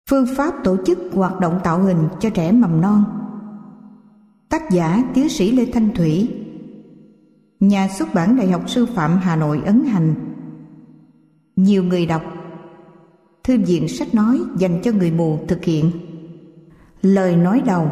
Phương pháp tổ chức hoạt động tạo hình cho trẻ mầm non. Tác giả tiến sĩ Lê Thanh Thủy. Nhà xuất bản Đại học Sư phạm Hà Nội ấn hành. Nhiều người đọc. Thư viện sách nói dành cho người mù thực hiện. Lời nói đầu.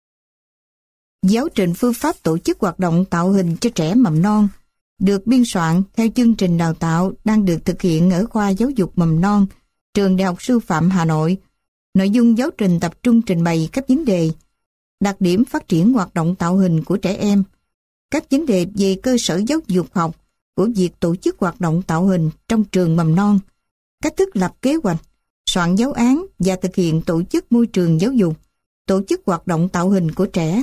Giáo trình phương pháp tổ chức hoạt động tạo hình cho trẻ mầm non được biên soạn theo chương trình đào tạo đang được thực hiện ở khoa giáo dục mầm non, trường Đại học Sư phạm Hà Nội. Nội dung giáo trình tập trung trình bày các vấn đề, đặc điểm phát triển hoạt động tạo hình của trẻ em, các vấn đề về cơ sở giáo dục học của việc tổ chức hoạt động tạo hình trong trường mầm non, cách thức lập kế hoạch, soạn giáo án và thực hiện tổ chức môi trường giáo dục, tổ chức hoạt động tạo hình của trẻ.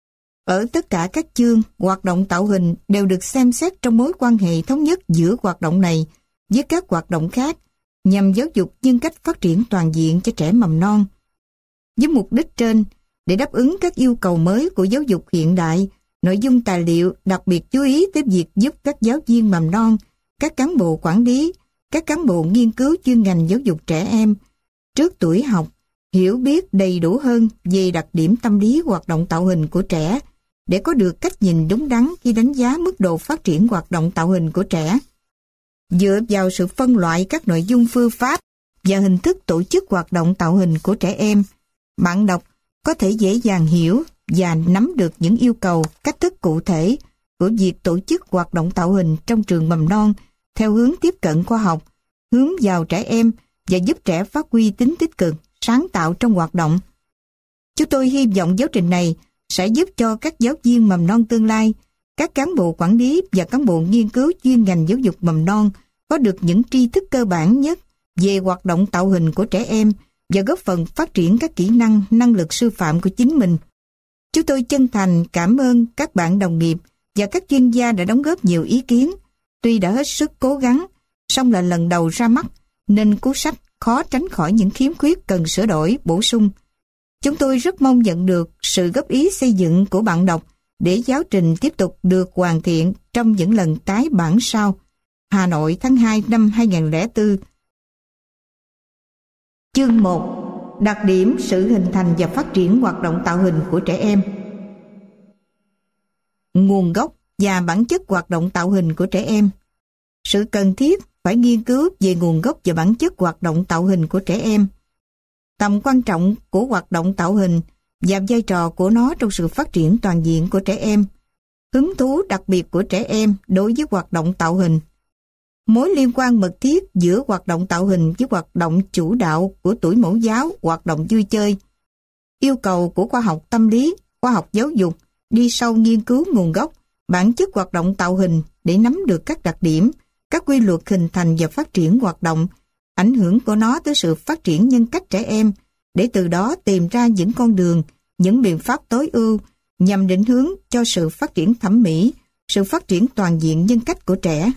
Ở tất cả các chương, hoạt động tạo hình đều được xem xét trong mối quan hệ thống nhất giữa hoạt động này với các hoạt động khác, nhằm giáo dục nhân cách phát triển toàn diện cho trẻ mầm non. Với mục đích trên, để đáp ứng các yêu cầu mới của giáo dục hiện đại, nội dung tài liệu đặc biệt chú ý tới việc giúp các giáo viên mầm non, các cán bộ quản lý, các cán bộ nghiên cứu chuyên ngành giáo dục trẻ em trước tuổi học hiểu biết đầy đủ hơn về đặc điểm tâm lý hoạt động tạo hình của trẻ để có được cách nhìn đúng đắn khi đánh giá mức độ phát triển hoạt động tạo hình của trẻ. Dựa vào sự phân loại các nội dung phương pháp và hình thức tổ chức hoạt động tạo hình của trẻ em, bạn đọc có thể dễ dàng hiểu và nắm được những yêu cầu, cách thức cụ thể của việc tổ chức hoạt động tạo hình trong trường mầm non theo hướng tiếp cận khoa học, hướng vào trẻ em và giúp trẻ phát huy tính tích cực, sáng tạo trong hoạt động. Chúng tôi hy vọng giáo trình này sẽ giúp cho các giáo viên mầm non tương lai, các cán bộ quản lý và cán bộ nghiên cứu chuyên ngành giáo dục mầm non có được những tri thức cơ bản nhất về hoạt động tạo hình của trẻ em và góp phần phát triển các kỹ năng, năng lực sư phạm của chính mình. Chúng tôi chân thành cảm ơn các bạn đồng nghiệp và các chuyên gia đã đóng góp nhiều ý kiến. Tuy đã hết sức cố gắng, song là lần đầu ra mắt, nên cuốn sách khó tránh khỏi những khiếm khuyết cần sửa đổi, bổ sung. Chúng tôi rất mong nhận được sự góp ý xây dựng của bạn đọc để giáo trình tiếp tục được hoàn thiện trong những lần tái bản sau. Hà Nội tháng 2 năm 2004. Chương 1. Đặc điểm sự hình thành và phát triển hoạt động tạo hình của trẻ em. Nguồn gốc và bản chất hoạt động tạo hình của trẻ em. Sự cần thiết phải nghiên cứu về nguồn gốc và bản chất hoạt động tạo hình của trẻ em. Tầm quan trọng của hoạt động tạo hình và vai trò của nó trong sự phát triển toàn diện của trẻ em. Hứng thú đặc biệt của trẻ em đối với hoạt động tạo hình. Mối liên quan mật thiết giữa hoạt động tạo hình với hoạt động chủ đạo của tuổi mẫu giáo, hoạt động vui chơi. Yêu cầu của khoa học tâm lý, khoa học giáo dục đi sâu nghiên cứu nguồn gốc, bản chất hoạt động tạo hình để nắm được các đặc điểm, các quy luật hình thành và phát triển hoạt động, ảnh hưởng của nó tới sự phát triển nhân cách trẻ em, để từ đó tìm ra những con đường, những biện pháp tối ưu nhằm định hướng cho sự phát triển thẩm mỹ, sự phát triển toàn diện nhân cách của trẻ.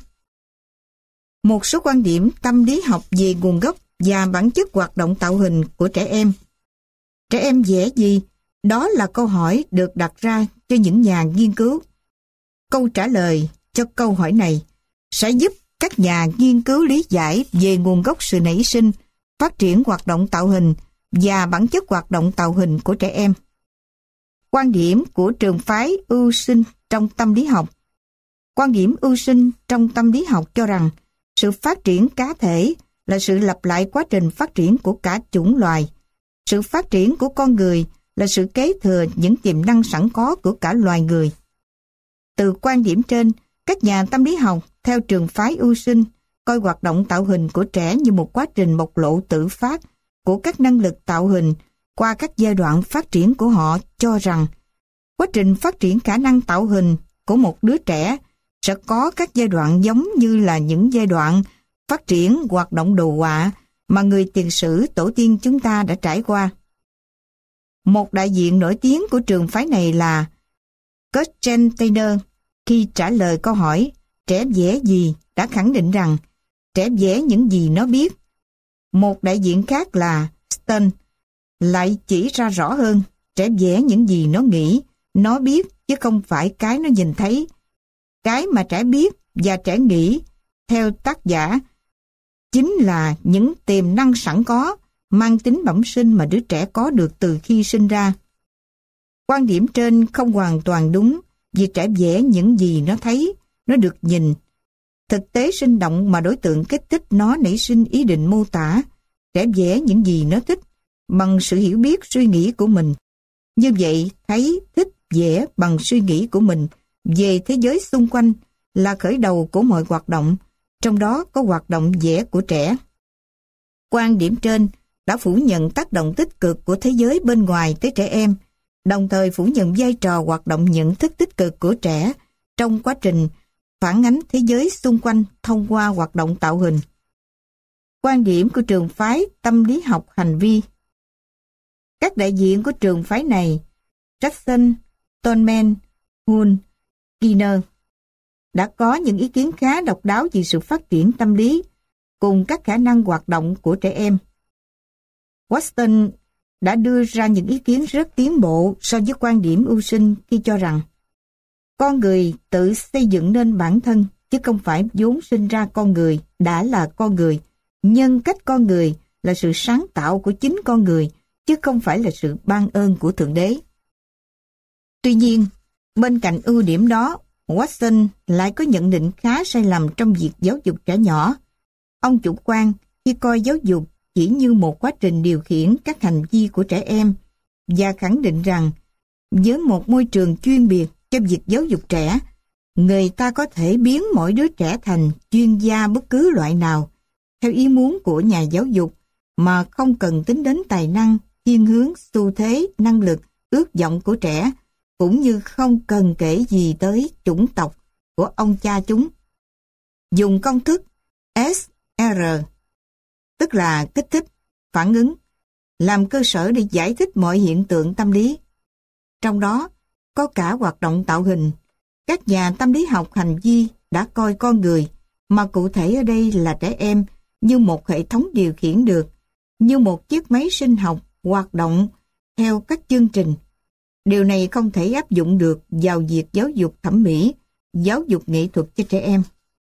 Một số quan điểm tâm lý học về nguồn gốc và bản chất hoạt động tạo hình của trẻ em. Trẻ em vẽ gì? Đó là câu hỏi được đặt ra cho những nhà nghiên cứu. Câu trả lời cho câu hỏi này sẽ giúp các nhà nghiên cứu lý giải về nguồn gốc sự nảy sinh, phát triển hoạt động tạo hình và bản chất hoạt động tạo hình của trẻ em. Quan điểm của trường phái ưu sinh trong tâm lý học. Quan điểm ưu sinh trong tâm lý học cho rằng sự phát triển cá thể là sự lặp lại quá trình phát triển của cả chủng loài. Sự phát triển của con người là sự kế thừa những tiềm năng sẵn có của cả loài người. Từ quan điểm trên, các nhà tâm lý học theo trường phái ưu sinh coi hoạt động tạo hình của trẻ như một quá trình bộc lộ tự phát của các năng lực tạo hình qua các giai đoạn phát triển của họ, cho rằng quá trình phát triển khả năng tạo hình của một đứa trẻ sẽ có các giai đoạn giống như là những giai đoạn phát triển hoạt động đồ họa mà người tiền sử tổ tiên chúng ta đã trải qua. Một đại diện nổi tiếng của trường phái này là Kutzentiner, khi trả lời câu hỏi trẻ vẽ gì đã khẳng định rằng trẻ vẽ những gì nó biết. Một đại diện khác là Stern lại chỉ ra rõ hơn trẻ vẽ những gì nó nghĩ, nó biết chứ không phải cái nó nhìn thấy. Cái mà trẻ biết và trẻ nghĩ theo tác giả chính là những tiềm năng sẵn có mang tính bẩm sinh mà đứa trẻ có được từ khi sinh ra. Quan điểm trên không hoàn toàn đúng vì trẻ vẽ những gì nó thấy, nó được nhìn. Thực tế sinh động mà đối tượng kích thích nó nảy sinh ý định mô tả, trẻ vẽ những gì nó thích bằng sự hiểu biết suy nghĩ của mình. Như vậy, thấy, thích, vẽ bằng suy nghĩ của mình về thế giới xung quanh là khởi đầu của mọi hoạt động, trong đó có hoạt động vẽ của trẻ. Quan điểm trên đã phủ nhận tác động tích cực của thế giới bên ngoài tới trẻ em, đồng thời phủ nhận vai trò hoạt động nhận thức tích cực của trẻ trong quá trình phản ánh thế giới xung quanh thông qua hoạt động tạo hình. Quan điểm của trường phái tâm lý học hành vi. Các đại diện của trường phái này, Jackson, Tolman, Hull, Skinner, đã có những ý kiến khá độc đáo về sự phát triển tâm lý cùng các khả năng hoạt động của trẻ em. Watson đã đưa ra những ý kiến rất tiến bộ so với quan điểm ưu sinh khi cho rằng con người tự xây dựng nên bản thân chứ không phải vốn sinh ra con người đã là con người. Nhân cách con người là sự sáng tạo của chính con người chứ không phải là sự ban ơn của Thượng Đế. Tuy nhiên, bên cạnh ưu điểm đó, Watson lại có nhận định khá sai lầm trong việc giáo dục trẻ nhỏ. Ông chủ quan khi coi giáo dục chỉ như một quá trình điều khiển các hành vi của trẻ em và khẳng định rằng với một môi trường chuyên biệt cho việc giáo dục trẻ, người ta có thể biến mỗi đứa trẻ thành chuyên gia bất cứ loại nào theo ý muốn của nhà giáo dục mà không cần tính đến tài năng, thiên hướng, xu thế, năng lực, ước vọng của trẻ, cũng như không cần kể gì tới chủng tộc của ông cha chúng. Dùng công thức SR, tức là kích thích, phản ứng, làm cơ sở để giải thích mọi hiện tượng tâm lý. Trong đó có cả hoạt động tạo hình. Các nhà tâm lý học hành vi đã coi con người, mà cụ thể ở đây là trẻ em, như một hệ thống điều khiển được, như một chiếc máy sinh học hoạt động theo các chương trình. Điều này không thể áp dụng được vào việc giáo dục thẩm mỹ, giáo dục nghệ thuật cho trẻ em.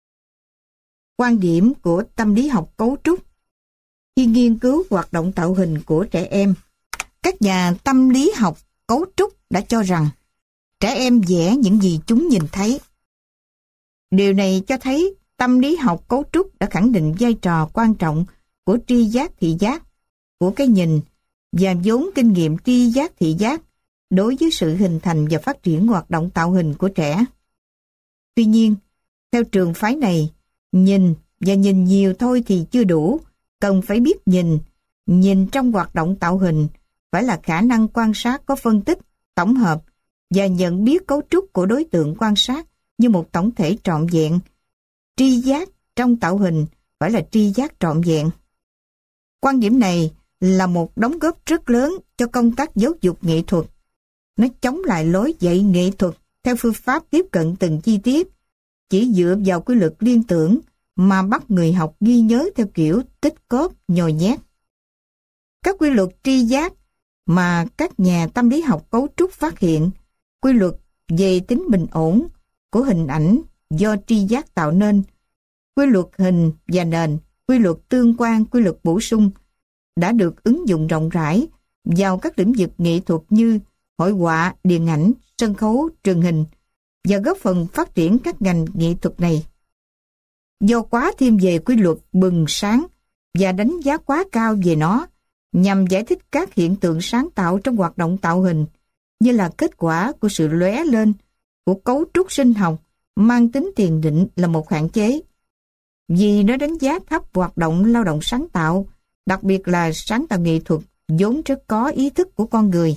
Quan điểm của tâm lý học cấu trúc. Khi nghiên cứu hoạt động tạo hình của trẻ em, các nhà tâm lý học cấu trúc đã cho rằng trẻ em vẽ những gì chúng nhìn thấy. Điều này cho thấy tâm lý học cấu trúc đã khẳng định vai trò quan trọng của tri giác thị giác, của cái nhìn và vốn kinh nghiệm tri giác thị giác đối với sự hình thành và phát triển hoạt động tạo hình của trẻ. Tuy nhiên, theo trường phái này, nhìn và nhìn nhiều thôi thì chưa đủ, cần phải biết nhìn trong hoạt động tạo hình phải là khả năng quan sát có phân tích, tổng hợp và nhận biết cấu trúc của đối tượng quan sát như một tổng thể trọn vẹn. Tri giác trong tạo hình phải là tri giác trọn vẹn. Quan điểm này là một đóng góp rất lớn cho công tác giáo dục nghệ thuật. Nó chống lại lối dạy nghệ thuật theo phương pháp tiếp cận từng chi tiết, chỉ dựa vào quy luật liên tưởng mà bắt người học ghi nhớ theo kiểu tích cóp nhồi nhét. Các quy luật tri giác mà các nhà tâm lý học cấu trúc phát hiện, quy luật về tính bình ổn của hình ảnh do tri giác tạo nên, quy luật hình và nền, quy luật tương quan, quy luật bổ sung, đã được ứng dụng rộng rãi vào các lĩnh vực nghệ thuật như hội họa, điện ảnh, sân khấu, truyền hình và góp phần phát triển các ngành nghệ thuật này. Do quá thêm về quy luật bừng sáng và đánh giá quá cao về nó nhằm giải thích các hiện tượng sáng tạo trong hoạt động tạo hình như là kết quả của sự lóe lên của cấu trúc sinh học mang tính tiền định là một hạn chế. Vì nó đánh giá thấp hoạt động lao động sáng tạo, đặc biệt là sáng tạo nghệ thuật vốn rất có ý thức của con người.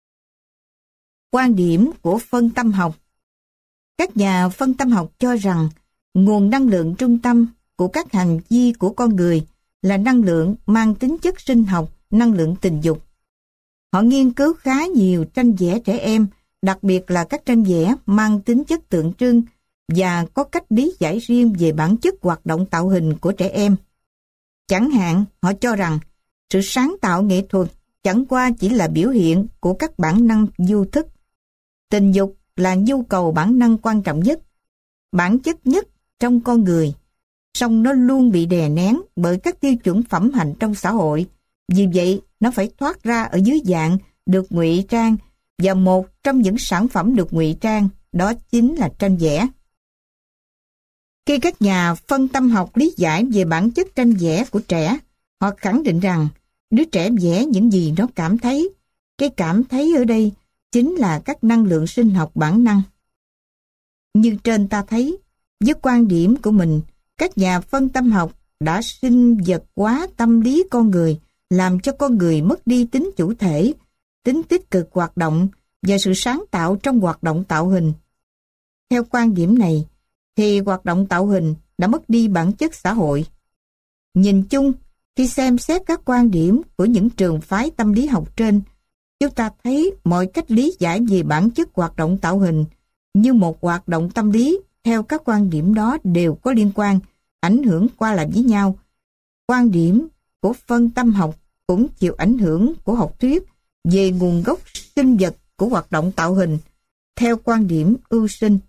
Quan điểm của phân tâm học. Các nhà phân tâm học cho rằng nguồn năng lượng trung tâm của các hành vi của con người là năng lượng mang tính chất sinh học, năng lượng tình dục. Họ nghiên cứu khá nhiều tranh vẽ trẻ em, đặc biệt là các tranh vẽ mang tính chất tượng trưng và có cách lý giải riêng về bản chất hoạt động tạo hình của trẻ em. Chẳng hạn, họ cho rằng sự sáng tạo nghệ thuật chẳng qua chỉ là biểu hiện của các bản năng vô thức. Tình dục là nhu cầu bản năng quan trọng nhất, bản chất nhất trong con người, song nó luôn bị đè nén bởi các tiêu chuẩn phẩm hạnh trong xã hội Vì vậy, nó phải thoát ra ở dưới dạng được ngụy trang, và một trong những sản phẩm được ngụy trang đó chính là tranh vẽ. Khi các nhà phân tâm học lý giải về bản chất tranh vẽ của trẻ, họ khẳng định rằng đứa trẻ vẽ những gì nó cảm thấy. Cái cảm thấy ở đây chính là các năng lượng sinh học bản năng. Như trên ta thấy, với quan điểm của mình, các nhà phân tâm học đã sinh vật hóa tâm lý con người, làm cho con người mất đi tính chủ thể, tính tích cực hoạt động và sự sáng tạo trong hoạt động tạo hình. Theo quan điểm này, thì hoạt động tạo hình đã mất đi bản chất xã hội. Nhìn chung, khi xem xét các quan điểm của những trường phái tâm lý học trên, chúng ta thấy mọi cách lý giải về bản chất hoạt động tạo hình như một hoạt động tâm lý theo các quan điểm đó đều có liên quan, ảnh hưởng qua lại với nhau. Quan điểm của phân tâm học cũng chịu ảnh hưởng của học thuyết về nguồn gốc sinh vật của hoạt động tạo hình theo quan điểm ưu sinh.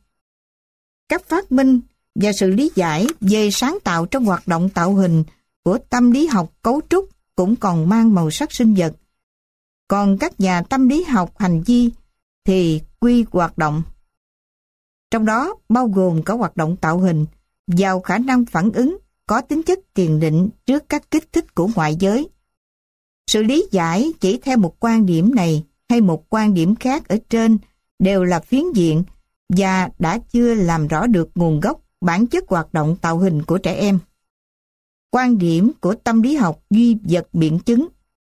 Các phát minh và sự lý giải về sáng tạo trong hoạt động tạo hình của tâm lý học cấu trúc cũng còn mang màu sắc sinh vật. Còn các nhà tâm lý học hành vi thì quy hoạt động. Trong đó bao gồm cả hoạt động tạo hình vào khả năng phản ứng có tính chất kiềm định trước các kích thích của ngoại giới. Sự lý giải chỉ theo một quan điểm này hay một quan điểm khác ở trên đều là phiến diện và đã chưa làm rõ được nguồn gốc bản chất hoạt động tạo hình của trẻ em. Quan điểm của tâm lý học duy vật biện chứng.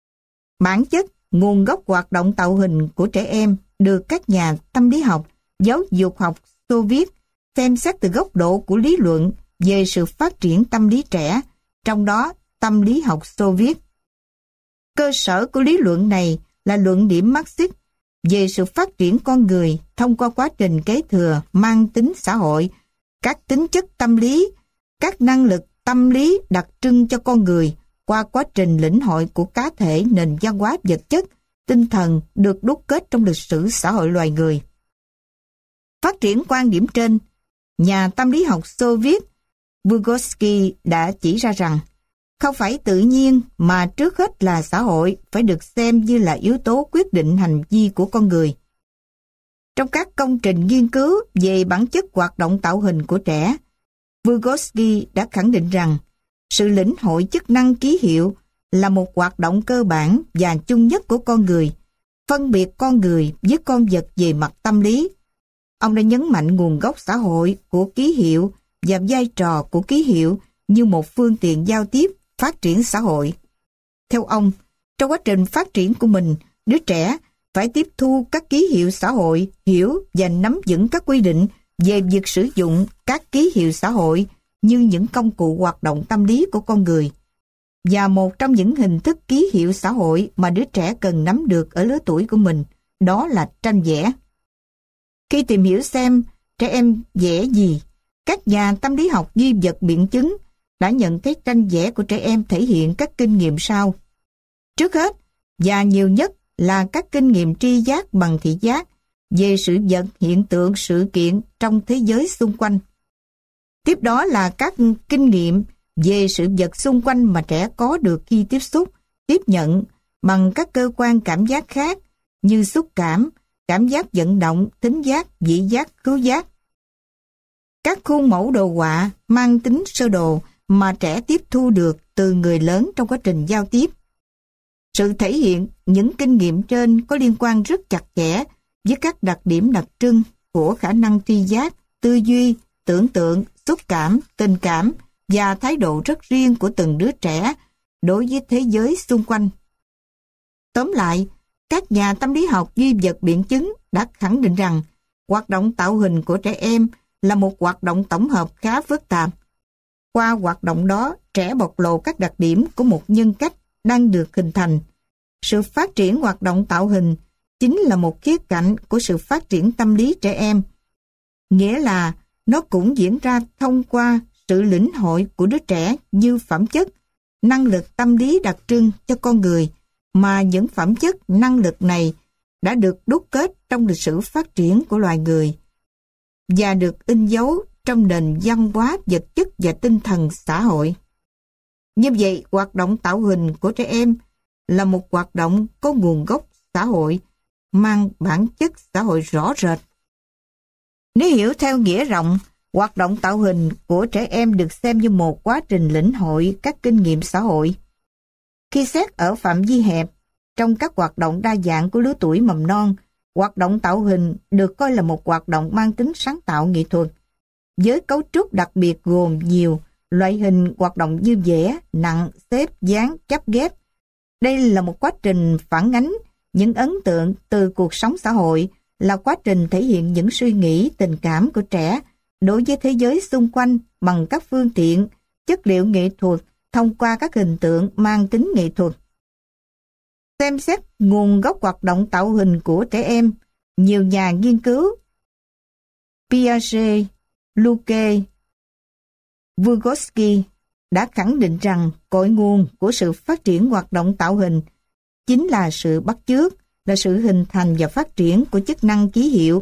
Bản chất, nguồn gốc hoạt động tạo hình của trẻ em được các nhà tâm lý học, giáo dục học Xô Viết xem xét từ góc độ của lý luận về sự phát triển tâm lý trẻ, trong đó tâm lý học Xô Viết. Cơ sở của lý luận này là luận điểm Marxist về sự phát triển con người thông qua quá trình kế thừa mang tính xã hội, các tính chất tâm lý, các năng lực tâm lý đặc trưng cho con người qua quá trình lĩnh hội của cá thể nền văn hóa vật chất, tinh thần được đúc kết trong lịch sử xã hội loài người. Phát triển quan điểm trên, nhà tâm lý học Xô Viết Vygotsky đã chỉ ra rằng không phải tự nhiên mà trước hết là xã hội phải được xem như là yếu tố quyết định hành vi của con người. Trong các công trình nghiên cứu về bản chất hoạt động tạo hình của trẻ, Vygotsky đã khẳng định rằng sự lĩnh hội chức năng ký hiệu là một hoạt động cơ bản và chung nhất của con người, phân biệt con người với con vật về mặt tâm lý. Ông đã nhấn mạnh nguồn gốc xã hội của ký hiệu và vai trò của ký hiệu như một phương tiện giao tiếp, phát triển xã hội. Theo ông, trong quá trình phát triển của mình, đứa trẻ phải tiếp thu các ký hiệu xã hội, hiểu và nắm vững các quy định về việc sử dụng các ký hiệu xã hội như những công cụ hoạt động tâm lý của con người. Và một trong những hình thức ký hiệu xã hội mà đứa trẻ cần nắm được ở lứa tuổi của mình, đó là tranh vẽ. Khi tìm hiểu xem trẻ em vẽ gì, các nhà tâm lý học duy vật biện chứng đã nhận thấy tranh vẽ của trẻ em thể hiện các kinh nghiệm sau. Trước hết, và nhiều nhất là các kinh nghiệm tri giác bằng thị giác về sự vật, hiện tượng, sự kiện trong thế giới xung quanh. Tiếp đó là các kinh nghiệm về sự vật xung quanh mà trẻ có được khi tiếp xúc, tiếp nhận bằng các cơ quan cảm giác khác như xúc cảm, cảm giác vận động, thính giác, vị giác, khứu giác. Các khuôn mẫu đồ họa mang tính sơ đồ mà trẻ tiếp thu được từ người lớn trong quá trình giao tiếp. Sự thể hiện những kinh nghiệm trên có liên quan rất chặt chẽ với các đặc điểm đặc trưng của khả năng tri giác, tư duy, tưởng tượng, xúc cảm, tình cảm và thái độ rất riêng của từng đứa trẻ đối với thế giới xung quanh. Tóm lại, các nhà tâm lý học duy vật biện chứng đã khẳng định rằng hoạt động tạo hình của trẻ em là một hoạt động tổng hợp khá phức tạp. Qua hoạt động đó, trẻ bộc lộ các đặc điểm của một nhân cách đang được hình thành. Sự phát triển hoạt động tạo hình chính là một khía cạnh của sự phát triển tâm lý trẻ em. Nghĩa là nó cũng diễn ra thông qua sự lĩnh hội của đứa trẻ như phẩm chất, năng lực tâm lý đặc trưng cho con người, mà những phẩm chất, năng lực này đã được đúc kết trong lịch sử phát triển của loài người và được in dấu trong nền văn hóa vật chất và tinh thần xã hội. Như vậy, hoạt động tạo hình của trẻ em là một hoạt động có nguồn gốc xã hội, mang bản chất xã hội rõ rệt. Nếu hiểu theo nghĩa rộng, hoạt động tạo hình của trẻ em được xem như một quá trình lĩnh hội các kinh nghiệm xã hội. Khi xét ở phạm vi hẹp, trong các hoạt động đa dạng của lứa tuổi mầm non, hoạt động tạo hình được coi là một hoạt động mang tính sáng tạo nghệ thuật, với cấu trúc đặc biệt gồm nhiều loại hình hoạt động như vẽ, nặng, xếp, dán, chắp ghép. Đây là một quá trình phản ánh những ấn tượng từ cuộc sống xã hội, là quá trình thể hiện những suy nghĩ, tình cảm của trẻ đối với thế giới xung quanh bằng các phương tiện, chất liệu nghệ thuật thông qua các hình tượng mang tính nghệ thuật. Xem xét nguồn gốc hoạt động tạo hình của trẻ em, nhiều nhà nghiên cứu Piaget, Luque, Vygotsky đã khẳng định rằng cội nguồn của sự phát triển hoạt động tạo hình chính là sự bắt chước, là sự hình thành và phát triển của chức năng ký hiệu.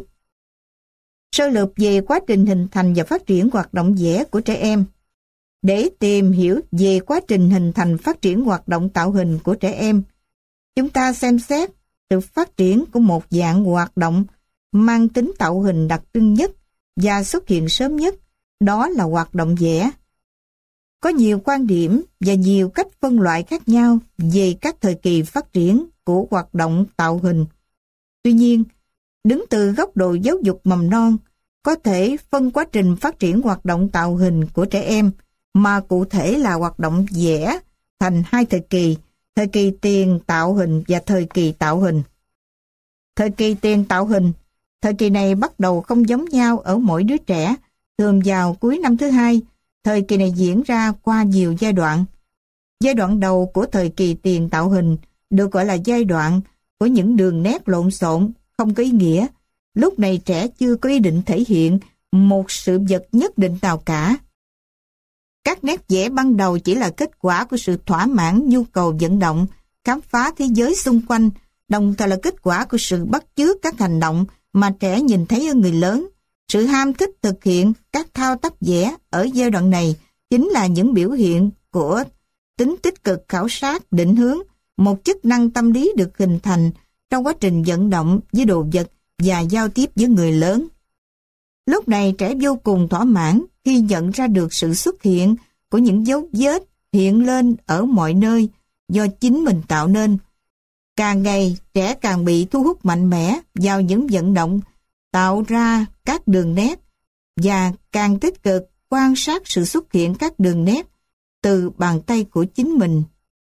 Sơ lược về quá trình hình thành và phát triển hoạt động vẽ của trẻ em. Để tìm hiểu về quá trình hình thành phát triển hoạt động tạo hình của trẻ em, chúng ta xem xét sự phát triển của một dạng hoạt động mang tính tạo hình đặc trưng nhất và xuất hiện sớm nhất, đó là hoạt động vẽ. Có nhiều quan điểm và nhiều cách phân loại khác nhau về các thời kỳ phát triển của hoạt động tạo hình. Tuy nhiên, đứng từ góc độ giáo dục mầm non, có thể phân quá trình phát triển hoạt động tạo hình của trẻ em, mà cụ thể là hoạt động vẽ, thành hai thời kỳ tiền tạo hình và thời kỳ tạo hình. Thời kỳ tiền tạo hình, thời kỳ này bắt đầu không giống nhau ở mỗi đứa trẻ, thường vào cuối năm thứ hai. Thời kỳ này diễn ra qua nhiều giai đoạn. Giai đoạn đầu của thời kỳ tiền tạo hình được gọi là giai đoạn của những đường nét lộn xộn, không có ý nghĩa. Lúc này trẻ chưa có ý định thể hiện một sự vật nhất định nào cả. Các nét vẽ ban đầu chỉ là kết quả của sự thỏa mãn nhu cầu vận động, khám phá thế giới xung quanh, đồng thời là kết quả của sự bắt chước các hành động mà trẻ nhìn thấy ở người lớn. Sự ham thích thực hiện các thao tác vẽ ở giai đoạn này chính là những biểu hiện của tính tích cực khảo sát, định hướng, một chức năng tâm lý được hình thành trong quá trình vận động với đồ vật và giao tiếp với người lớn. Lúc này trẻ vô cùng thỏa mãn khi nhận ra được sự xuất hiện của những dấu vết hiện lên ở mọi nơi do chính mình tạo nên. Càng ngày trẻ càng bị thu hút mạnh mẽ vào những vận động tạo ra các đường nét và càng tích cực quan sát sự xuất hiện các đường nét từ bàn tay của chính mình.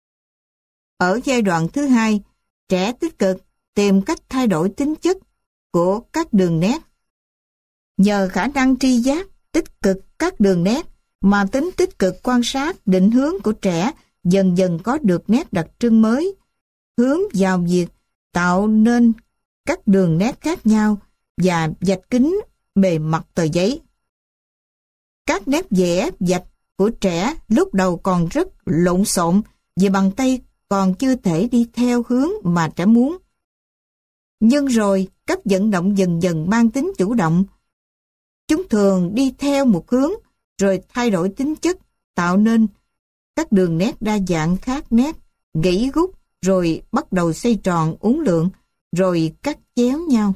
Ở giai đoạn thứ hai, trẻ tích cực tìm cách thay đổi tính chất của các đường nét. Nhờ khả năng tri giác tích cực các đường nét mà tính tích cực quan sát, định hướng của trẻ dần dần có được nét đặc trưng mới, hướng vào việc tạo nên các đường nét khác nhau và vạch kín bề mặt tờ giấy. Các nét vẽ vạch của trẻ lúc đầu còn rất lộn xộn vì bàn tay còn chưa thể đi theo hướng mà trẻ muốn. Nhưng rồi các vận động dần dần mang tính chủ động. Chúng thường đi theo một hướng rồi thay đổi tính chất, tạo nên các đường nét đa dạng khác nét, gãy gút rồi bắt đầu xoay tròn uốn lượn rồi cắt chéo nhau.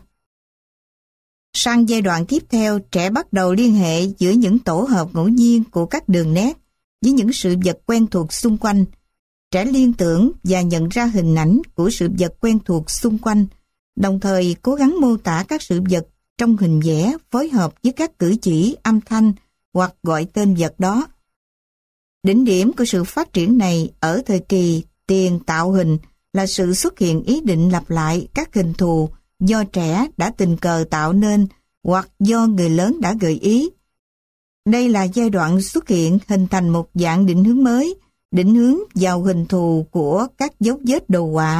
Sang giai đoạn tiếp theo, trẻ bắt đầu liên hệ giữa những tổ hợp ngẫu nhiên của các đường nét với những sự vật quen thuộc xung quanh. Trẻ liên tưởng và nhận ra hình ảnh của sự vật quen thuộc xung quanh, đồng thời cố gắng mô tả các sự vật trong hình vẽ phối hợp với các cử chỉ, âm thanh hoặc gọi tên vật đó. Đỉnh điểm của sự phát triển này ở thời kỳ tiền tạo hình là sự xuất hiện ý định lặp lại các hình thù do trẻ đã tình cờ tạo nên hoặc do người lớn đã gợi ý. Đây là giai đoạn xuất hiện hình thành một dạng định hướng mới, định hướng vào hình thù của các dấu vết đồ họa.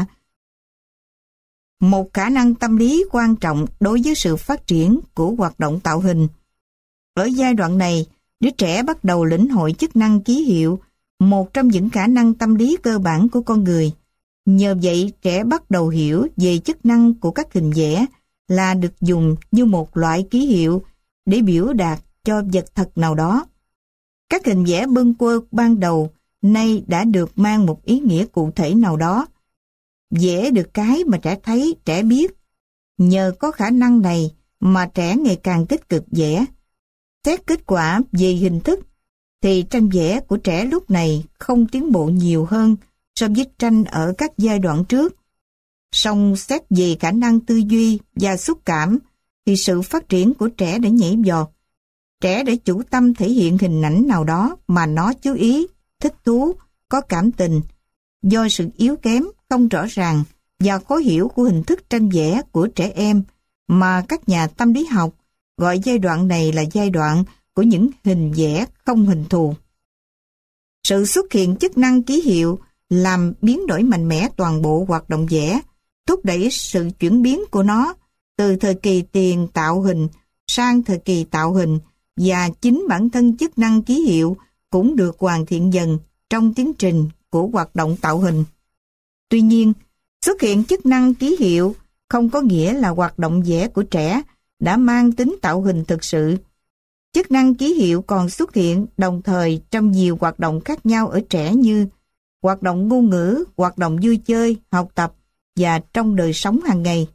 Một khả năng tâm lý quan trọng đối với sự phát triển của hoạt động tạo hình. Ở giai đoạn này, đứa trẻ bắt đầu lĩnh hội chức năng ký hiệu, một trong những khả năng tâm lý cơ bản của con người. Nhờ vậy, trẻ bắt đầu hiểu về chức năng của các hình vẽ là được dùng như một loại ký hiệu để biểu đạt cho vật thật nào đó. Các hình vẽ bâng quơ ban đầu nay đã được mang một ý nghĩa cụ thể nào đó, vẽ được cái mà trẻ thấy, trẻ biết. Nhờ có khả năng này mà trẻ ngày càng tích cực vẽ. Xét kết quả về hình thức, thì tranh vẽ của trẻ lúc này không tiến bộ nhiều hơn so với tranh ở các giai đoạn trước. Song xét về khả năng tư duy và xúc cảm, thì sự phát triển của trẻ đã nhảy vọt. Trẻ đã chủ tâm thể hiện hình ảnh nào đó mà nó chú ý, thích thú, có cảm tình. Do sự yếu kém, không rõ ràng và khó hiểu của hình thức tranh vẽ của trẻ em, mà các nhà tâm lý học gọi giai đoạn này là giai đoạn của những hình vẽ không hình thù. Sự xuất hiện chức năng ký hiệu làm biến đổi mạnh mẽ toàn bộ hoạt động vẽ, thúc đẩy sự chuyển biến của nó từ thời kỳ tiền tạo hình sang thời kỳ tạo hình, và chính bản thân chức năng ký hiệu cũng được hoàn thiện dần trong tiến trình của hoạt động tạo hình. Tuy nhiên, xuất hiện chức năng ký hiệu không có nghĩa là hoạt động vẽ của trẻ đã mang tính tạo hình thực sự. Chức năng ký hiệu còn xuất hiện đồng thời trong nhiều hoạt động khác nhau ở trẻ như hoạt động ngôn ngữ, hoạt động vui chơi, học tập và trong đời sống hàng ngày.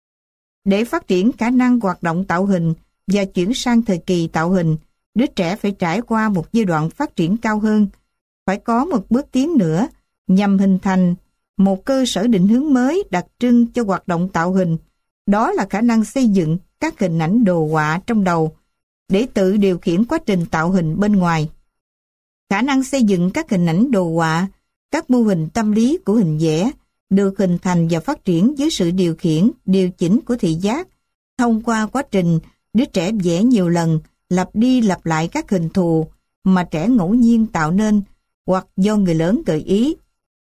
Để phát triển khả năng hoạt động tạo hình và chuyển sang thời kỳ tạo hình, đứa trẻ phải trải qua một giai đoạn phát triển cao hơn, phải có một bước tiến nữa nhằm hình thành một cơ sở định hướng mới đặc trưng cho hoạt động tạo hình. Đó là khả năng xây dựng các hình ảnh đồ họa trong đầu để tự điều khiển quá trình tạo hình bên ngoài. Khả năng xây dựng các hình ảnh đồ họa, các mô hình tâm lý của hình vẽ được hình thành và phát triển dưới sự điều khiển, điều chỉnh của thị giác thông qua quá trình đứa trẻ vẽ nhiều lần, lặp đi lặp lại các hình thù mà trẻ ngẫu nhiên tạo nên hoặc do người lớn gợi ý.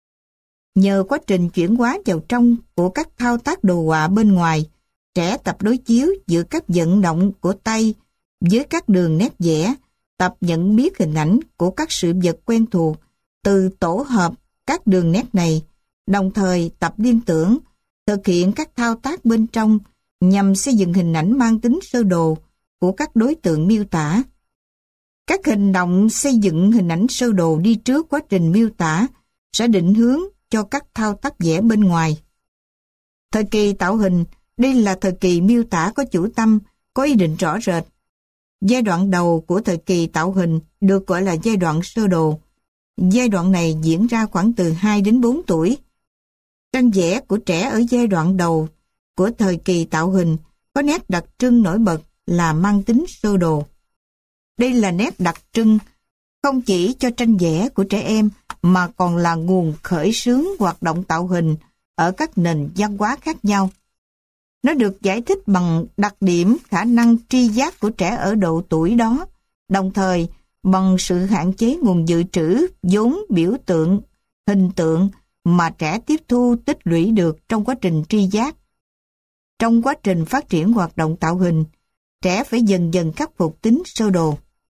Nhờ quá trình chuyển hóa vào trong của các thao tác đồ họa bên ngoài, trẻ tập đối chiếu giữa các vận động của tay với các đường nét vẽ, tập nhận biết hình ảnh của các sự vật quen thuộc từ tổ hợp các đường nét này, đồng thời tập liên tưởng, thực hiện các thao tác bên trong nhằm xây dựng hình ảnh mang tính sơ đồ của các đối tượng miêu tả. Các hành động xây dựng hình ảnh sơ đồ đi trước quá trình miêu tả sẽ định hướng cho các thao tác vẽ bên ngoài. Thời kỳ tạo hình, đây là thời kỳ miêu tả có chủ tâm, có ý định rõ rệt. Giai đoạn đầu của thời kỳ tạo hình được gọi là giai đoạn sơ đồ. Giai đoạn này diễn ra khoảng từ 2 đến 4 tuổi. Tranh vẽ của trẻ ở giai đoạn đầu của thời kỳ tạo hình có nét đặc trưng nổi bật là mang tính sơ đồ. Đây là nét đặc trưng không chỉ cho tranh vẽ của trẻ em mà còn là nguồn khởi xướng hoạt động tạo hình ở các nền văn hóa khác nhau. Nó được giải thích bằng đặc điểm khả năng tri giác của trẻ ở độ tuổi đó, đồng thời bằng sự hạn chế nguồn dự trữ vốn biểu tượng, hình tượng mà trẻ tiếp thu tích lũy được trong quá trình tri giác. Trong quá trình phát triển hoạt động tạo hình, trẻ phải dần dần khắc phục tính sơ đồ.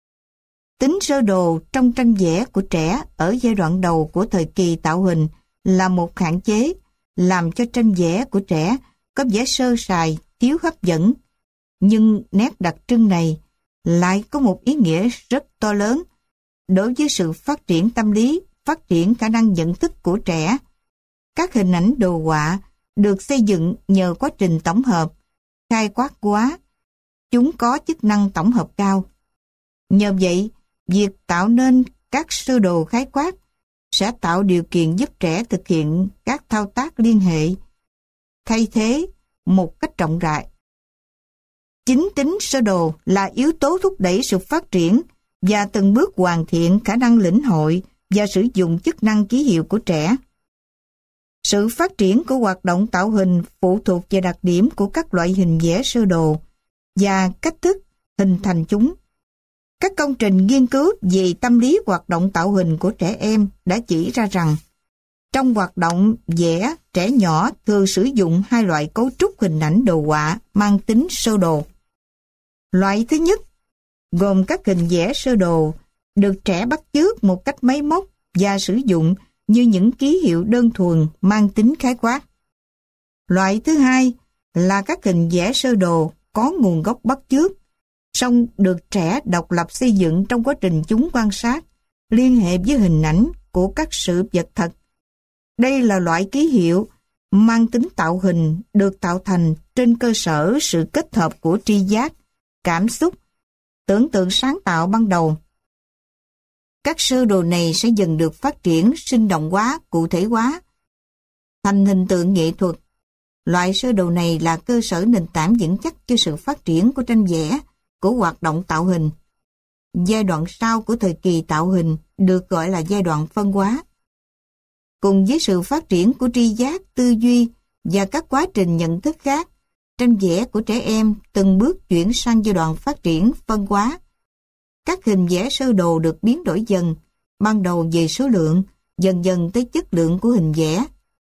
Tính sơ đồ trong tranh vẽ của trẻ ở giai đoạn đầu của thời kỳ tạo hình là một hạn chế, làm cho tranh vẽ của trẻ có vẻ sơ sài, thiếu hấp dẫn. Nhưng nét đặc trưng này lại có một ý nghĩa rất to lớn đối với sự phát triển tâm lý, phát triển khả năng nhận thức của trẻ. Các hình ảnh đồ họa được xây dựng nhờ quá trình tổng hợp, khai quát quá. Chúng có chức năng tổng hợp cao. Nhờ vậy, việc tạo nên các sơ đồ khái quát sẽ tạo điều kiện giúp trẻ thực hiện các thao tác liên hệ, thay thế một cách rộng rãi. Chính tính sơ đồ là yếu tố thúc đẩy sự phát triển và từng bước hoàn thiện khả năng lĩnh hội và sử dụng chức năng ký hiệu của trẻ. Sự phát triển của hoạt động tạo hình phụ thuộc vào đặc điểm của các loại hình vẽ sơ đồ và cách thức hình thành chúng. Các công trình nghiên cứu về tâm lý hoạt động tạo hình của trẻ em đã chỉ ra rằng trong hoạt động vẽ, trẻ nhỏ thường sử dụng hai loại cấu trúc hình ảnh đồ họa mang tính sơ đồ. Loại thứ nhất, gồm các hình vẽ sơ đồ được trẻ bắt chước một cách máy móc và sử dụng như những ký hiệu đơn thuần mang tính khái quát. Loại thứ hai là các hình vẽ sơ đồ có nguồn gốc bắt chước, song được trẻ độc lập xây dựng trong quá trình chúng quan sát, liên hệ với hình ảnh của các sự vật thật. Đây là loại ký hiệu mang tính tạo hình được tạo thành trên cơ sở sự kết hợp của tri giác, cảm xúc, tưởng tượng sáng tạo ban đầu. Các sơ đồ này sẽ dần được phát triển, sinh động hóa, cụ thể hóa, thành hình tượng nghệ thuật. Loại sơ đồ này là cơ sở nền tảng vững chắc cho sự phát triển của tranh vẽ, của hoạt động tạo hình. Giai đoạn sau của thời kỳ tạo hình được gọi là giai đoạn phân hóa. Cùng với sự phát triển của tri giác, tư duy và các quá trình nhận thức khác, tranh vẽ của trẻ em từng bước chuyển sang giai đoạn phát triển phân hóa. Các hình vẽ sơ đồ được biến đổi dần, ban đầu về số lượng, dần dần tới chất lượng của hình vẽ.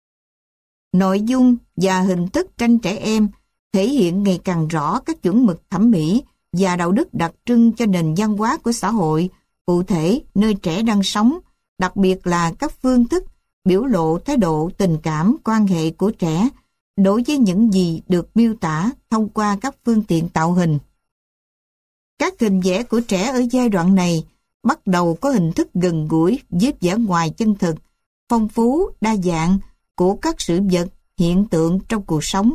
Nội dung và hình thức tranh trẻ em thể hiện ngày càng rõ các chuẩn mực thẩm mỹ và đạo đức đặc trưng cho nền văn hóa của xã hội, cụ thể nơi trẻ đang sống, đặc biệt là các phương thức biểu lộ thái độ tình cảm quan hệ của trẻ đối với những gì được miêu tả thông qua các phương tiện tạo hình. Các hình vẽ của trẻ ở giai đoạn này bắt đầu có hình thức gần gũi với vẻ ngoài chân thực, phong phú, đa dạng của các sự vật, hiện tượng trong cuộc sống.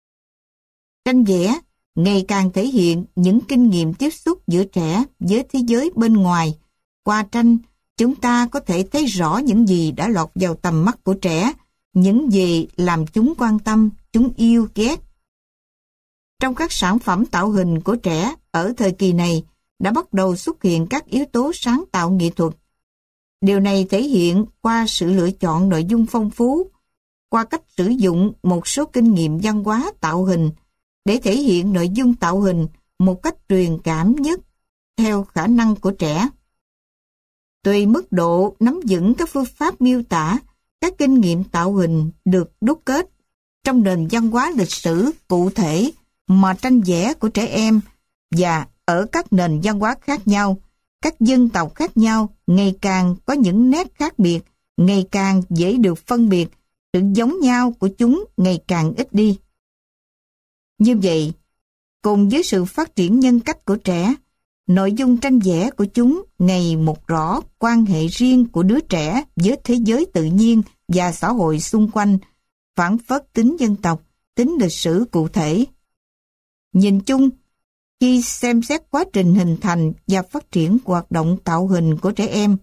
Tranh vẽ ngày càng thể hiện những kinh nghiệm tiếp xúc giữa trẻ với thế giới bên ngoài. Qua tranh, chúng ta có thể thấy rõ những gì đã lọt vào tầm mắt của trẻ, những gì làm chúng quan tâm, chúng yêu ghét. Trong các sản phẩm tạo hình của trẻ ở thời kỳ này đã bắt đầu xuất hiện các yếu tố sáng tạo nghệ thuật. Điều này thể hiện qua sự lựa chọn nội dung phong phú, qua cách sử dụng một số kinh nghiệm văn hóa tạo hình để thể hiện nội dung tạo hình một cách truyền cảm nhất theo khả năng của trẻ. Tùy mức độ nắm vững các phương pháp miêu tả, các kinh nghiệm tạo hình được đúc kết trong nền văn hóa lịch sử cụ thể mà tranh vẽ của trẻ em và ở các nền văn hóa khác nhau, các dân tộc khác nhau ngày càng có những nét khác biệt, ngày càng dễ được phân biệt, sự giống nhau của chúng ngày càng ít đi. Như vậy, cùng với sự phát triển nhân cách của trẻ, nội dung tranh vẽ của chúng ngày một rõ quan hệ riêng của đứa trẻ với thế giới tự nhiên và xã hội xung quanh, phản phất tính dân tộc, tính lịch sử cụ thể. Nhìn chung, khi xem xét quá trình hình thành và phát triển hoạt động tạo hình của trẻ em,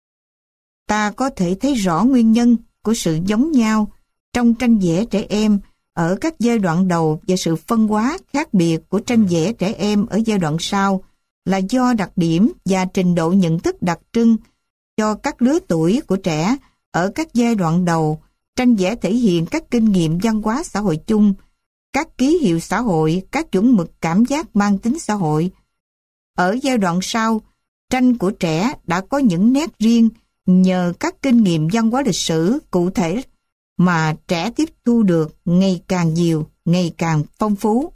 ta có thể thấy rõ nguyên nhân của sự giống nhau trong tranh vẽ trẻ em ở các giai đoạn đầu và sự phân hóa khác biệt của tranh vẽ trẻ em ở giai đoạn sau là do đặc điểm và trình độ nhận thức đặc trưng cho các lứa tuổi của trẻ. Ở các giai đoạn đầu, tranh vẽ thể hiện các kinh nghiệm văn hóa xã hội chung, các ký hiệu xã hội, các chuẩn mực cảm giác mang tính xã hội. Ở giai đoạn sau, tranh của trẻ đã có những nét riêng nhờ các kinh nghiệm văn hóa lịch sử cụ thể mà trẻ tiếp thu được ngày càng nhiều, ngày càng phong phú.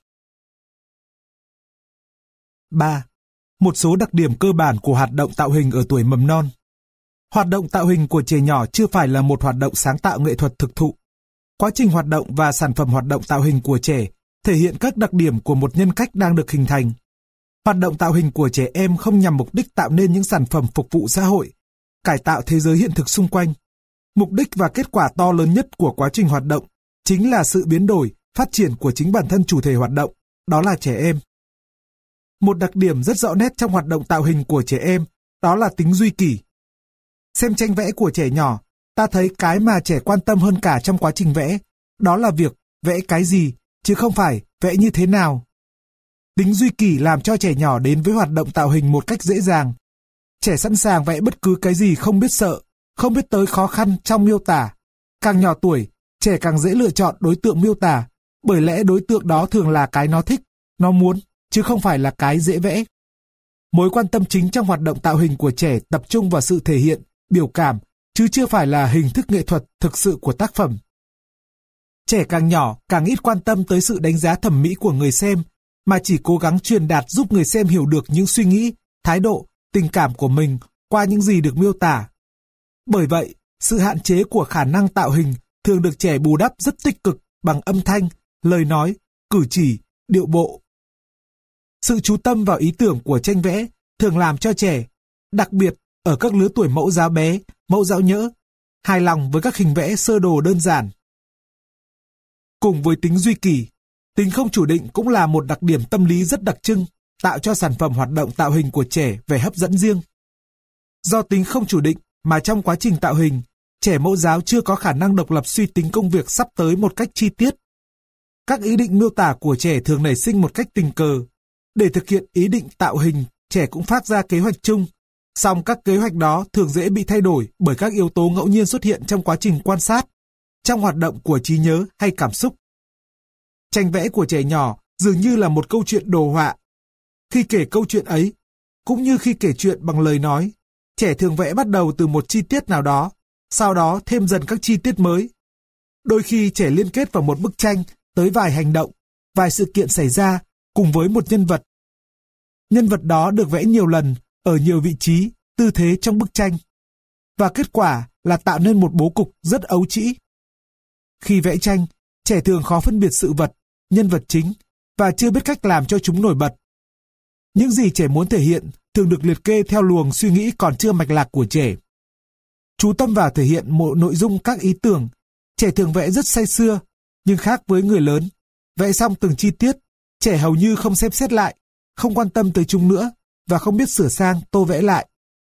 3. Một số đặc điểm cơ bản của hoạt động tạo hình ở tuổi mầm non. Hoạt động tạo hình của trẻ nhỏ chưa phải là một hoạt động sáng tạo nghệ thuật thực thụ. Quá trình hoạt động và sản phẩm hoạt động tạo hình của trẻ thể hiện các đặc điểm của một nhân cách đang được hình thành. Hoạt động tạo hình của trẻ em không nhằm mục đích tạo nên những sản phẩm phục vụ xã hội, cải tạo thế giới hiện thực xung quanh. Mục đích và kết quả to lớn nhất của quá trình hoạt động chính là sự biến đổi, phát triển của chính bản thân chủ thể hoạt động, đó là trẻ em. Một đặc điểm rất rõ nét trong hoạt động tạo hình của trẻ em, đó là tính duy kỷ. Xem tranh vẽ của trẻ nhỏ, ta thấy cái mà trẻ quan tâm hơn cả trong quá trình vẽ, đó là việc vẽ cái gì, chứ không phải vẽ như thế nào. Tính duy kỷ làm cho trẻ nhỏ đến với hoạt động tạo hình một cách dễ dàng. Trẻ sẵn sàng vẽ bất cứ cái gì không biết sợ, không biết tới khó khăn trong miêu tả. Càng nhỏ tuổi, trẻ càng dễ lựa chọn đối tượng miêu tả, bởi lẽ đối tượng đó thường là cái nó thích, nó muốn, chứ không phải là cái dễ vẽ. Mối quan tâm chính trong hoạt động tạo hình của trẻ tập trung vào sự thể hiện, biểu cảm, chứ chưa phải là hình thức nghệ thuật thực sự của tác phẩm. Trẻ càng nhỏ càng ít quan tâm tới sự đánh giá thẩm mỹ của người xem, mà chỉ cố gắng truyền đạt giúp người xem hiểu được những suy nghĩ, thái độ, tình cảm của mình qua những gì được miêu tả. Bởi vậy, sự hạn chế của khả năng tạo hình thường được trẻ bù đắp rất tích cực bằng âm thanh, lời nói, cử chỉ, điệu bộ. Sự chú tâm vào ý tưởng của tranh vẽ thường làm cho trẻ, đặc biệt ở các lứa tuổi mẫu giáo bé, mẫu giáo nhỡ, hài lòng với các hình vẽ sơ đồ đơn giản. Cùng với tính duy kỳ, tính không chủ định cũng là một đặc điểm tâm lý rất đặc trưng, tạo cho sản phẩm hoạt động tạo hình của trẻ vẻ hấp dẫn riêng. Do tính không chủ định mà trong quá trình tạo hình, trẻ mẫu giáo chưa có khả năng độc lập suy tính công việc sắp tới một cách chi tiết. Các ý định miêu tả của trẻ thường nảy sinh một cách tình cờ. Để thực hiện ý định tạo hình, trẻ cũng phát ra kế hoạch chung, song các kế hoạch đó thường dễ bị thay đổi bởi các yếu tố ngẫu nhiên xuất hiện trong quá trình quan sát, trong hoạt động của trí nhớ hay cảm xúc. Tranh vẽ của trẻ nhỏ dường như là một câu chuyện đồ họa. Khi kể câu chuyện ấy, cũng như khi kể chuyện bằng lời nói, trẻ thường vẽ bắt đầu từ một chi tiết nào đó, sau đó thêm dần các chi tiết mới. Đôi khi trẻ liên kết vào một bức tranh tới vài hành động, vài sự kiện xảy ra cùng với một nhân vật. Nhân vật đó được vẽ nhiều lần, ở nhiều vị trí, tư thế trong bức tranh. Và kết quả là tạo nên một bố cục rất ấu trĩ. Khi vẽ tranh, trẻ thường khó phân biệt sự vật, nhân vật chính và chưa biết cách làm cho chúng nổi bật. Những gì trẻ muốn thể hiện thường được liệt kê theo luồng suy nghĩ còn chưa mạch lạc của trẻ. Chú tâm vào thể hiện một nội dung các ý tưởng, trẻ thường vẽ rất say sưa, nhưng khác với người lớn. Vẽ xong từng chi tiết, trẻ hầu như không xem xét lại, không quan tâm tới chúng nữa và không biết sửa sang tô vẽ lại.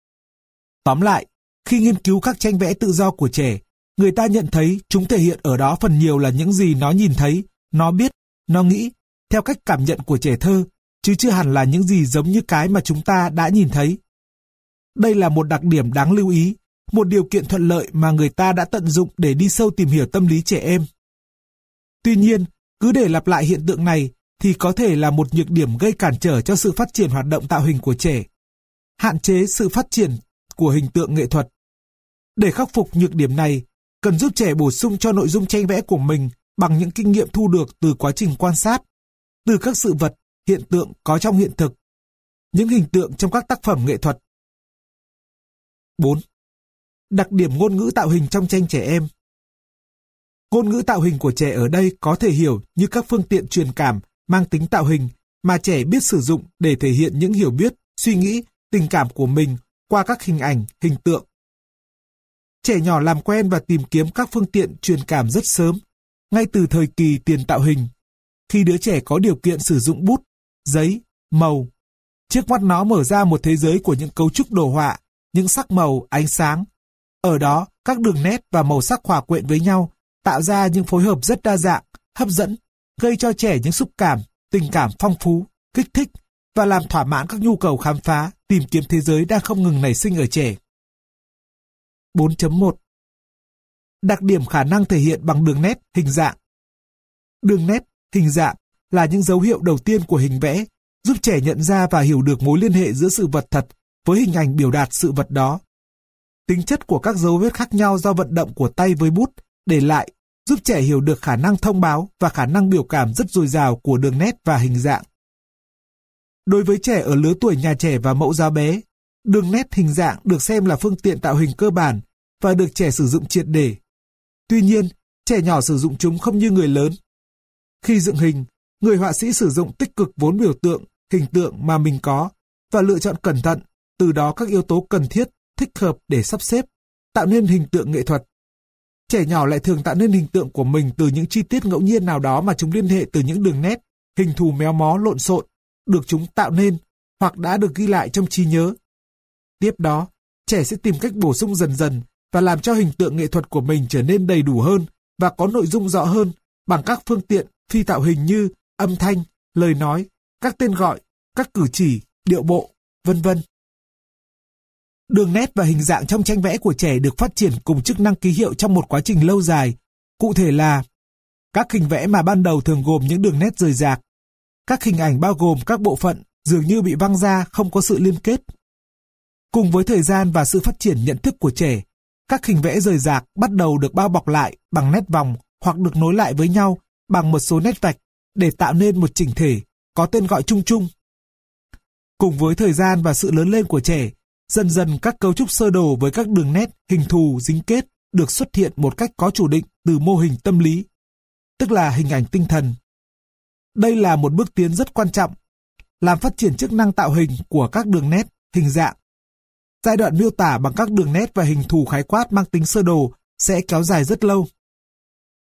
Tóm lại, khi nghiên cứu các tranh vẽ tự do của trẻ, người ta nhận thấy chúng thể hiện ở đó phần nhiều là những gì nó nhìn thấy, nó biết, nó nghĩ, theo cách cảm nhận của trẻ thơ, chứ chưa hẳn là những gì giống như cái mà chúng ta đã nhìn thấy. Đây là một đặc điểm đáng lưu ý, một điều kiện thuận lợi mà người ta đã tận dụng để đi sâu tìm hiểu tâm lý trẻ em. Tuy nhiên, cứ để lặp lại hiện tượng này thì có thể là một nhược điểm gây cản trở cho sự phát triển hoạt động tạo hình của trẻ, hạn chế sự phát triển của hình tượng nghệ thuật. Để khắc phục nhược điểm này, cần giúp trẻ bổ sung cho nội dung tranh vẽ của mình bằng những kinh nghiệm thu được từ quá trình quan sát, từ các sự vật, hiện tượng có trong hiện thực, những hình tượng trong các tác phẩm nghệ thuật. 4. Đặc điểm ngôn ngữ tạo hình trong tranh trẻ em. Ngôn ngữ tạo hình của trẻ ở đây có thể hiểu như các phương tiện truyền cảm mang tính tạo hình mà trẻ biết sử dụng để thể hiện những hiểu biết, suy nghĩ, tình cảm của mình qua các hình ảnh, hình tượng. Trẻ nhỏ làm quen và tìm kiếm các phương tiện truyền cảm rất sớm, ngay từ thời kỳ tiền tạo hình. Khi đứa trẻ có điều kiện sử dụng bút, giấy, màu, trước mắt nó mở ra một thế giới của những cấu trúc đồ họa, những sắc màu, ánh sáng. Ở đó, các đường nét và màu sắc hòa quyện với nhau, tạo ra những phối hợp rất đa dạng, hấp dẫn, gây cho trẻ những xúc cảm, tình cảm phong phú, kích thích và làm thỏa mãn các nhu cầu khám phá, tìm kiếm thế giới đang không ngừng nảy sinh ở trẻ. 4.1 Đặc điểm khả năng thể hiện bằng đường nét, hình dạng. Đường nét, hình dạng là những dấu hiệu đầu tiên của hình vẽ, giúp trẻ nhận ra và hiểu được mối liên hệ giữa sự vật thật với hình ảnh biểu đạt sự vật đó. Tính chất của các dấu vết khác nhau do vận động của tay với bút để lại giúp trẻ hiểu được khả năng thông báo và khả năng biểu cảm rất dồi dào của đường nét và hình dạng. Đối với trẻ ở lứa tuổi nhà trẻ và mẫu giáo bé, đường nét hình dạng được xem là phương tiện tạo hình cơ bản và được trẻ sử dụng triệt để. Tuy nhiên, trẻ nhỏ sử dụng chúng không như người lớn. Khi dựng hình, người họa sĩ sử dụng tích cực vốn biểu tượng, hình tượng mà mình có và lựa chọn cẩn thận, từ đó các yếu tố cần thiết, thích hợp để sắp xếp, tạo nên hình tượng nghệ thuật. Trẻ nhỏ lại thường tạo nên hình tượng của mình từ những chi tiết ngẫu nhiên nào đó mà chúng liên hệ từ những đường nét, hình thù méo mó lộn xộn, được chúng tạo nên hoặc đã được ghi lại trong trí nhớ. Tiếp đó, trẻ sẽ tìm cách bổ sung dần dần và làm cho hình tượng nghệ thuật của mình trở nên đầy đủ hơn và có nội dung rõ hơn bằng các phương tiện phi tạo hình như âm thanh, lời nói, các tên gọi, các cử chỉ, điệu bộ, vân vân. Đường nét và hình dạng trong tranh vẽ của trẻ được phát triển cùng chức năng ký hiệu trong một quá trình lâu dài. Cụ thể là các hình vẽ mà ban đầu thường gồm những đường nét rời rạc. Các hình ảnh bao gồm các bộ phận dường như bị văng ra, không có sự liên kết. Cùng với thời gian và sự phát triển nhận thức của trẻ, các hình vẽ rời rạc bắt đầu được bao bọc lại bằng nét vòng hoặc được nối lại với nhau bằng một số nét vạch để tạo nên một chỉnh thể có tên gọi chung chung. Cùng với thời gian và sự lớn lên của trẻ, dần dần các cấu trúc sơ đồ với các đường nét, hình thù, dính kết được xuất hiện một cách có chủ định từ mô hình tâm lý, tức là hình ảnh tinh thần. Đây là một bước tiến rất quan trọng, làm phát triển chức năng tạo hình của các đường nét, hình dạng. Giai đoạn miêu tả bằng các đường nét và hình thù khái quát mang tính sơ đồ sẽ kéo dài rất lâu.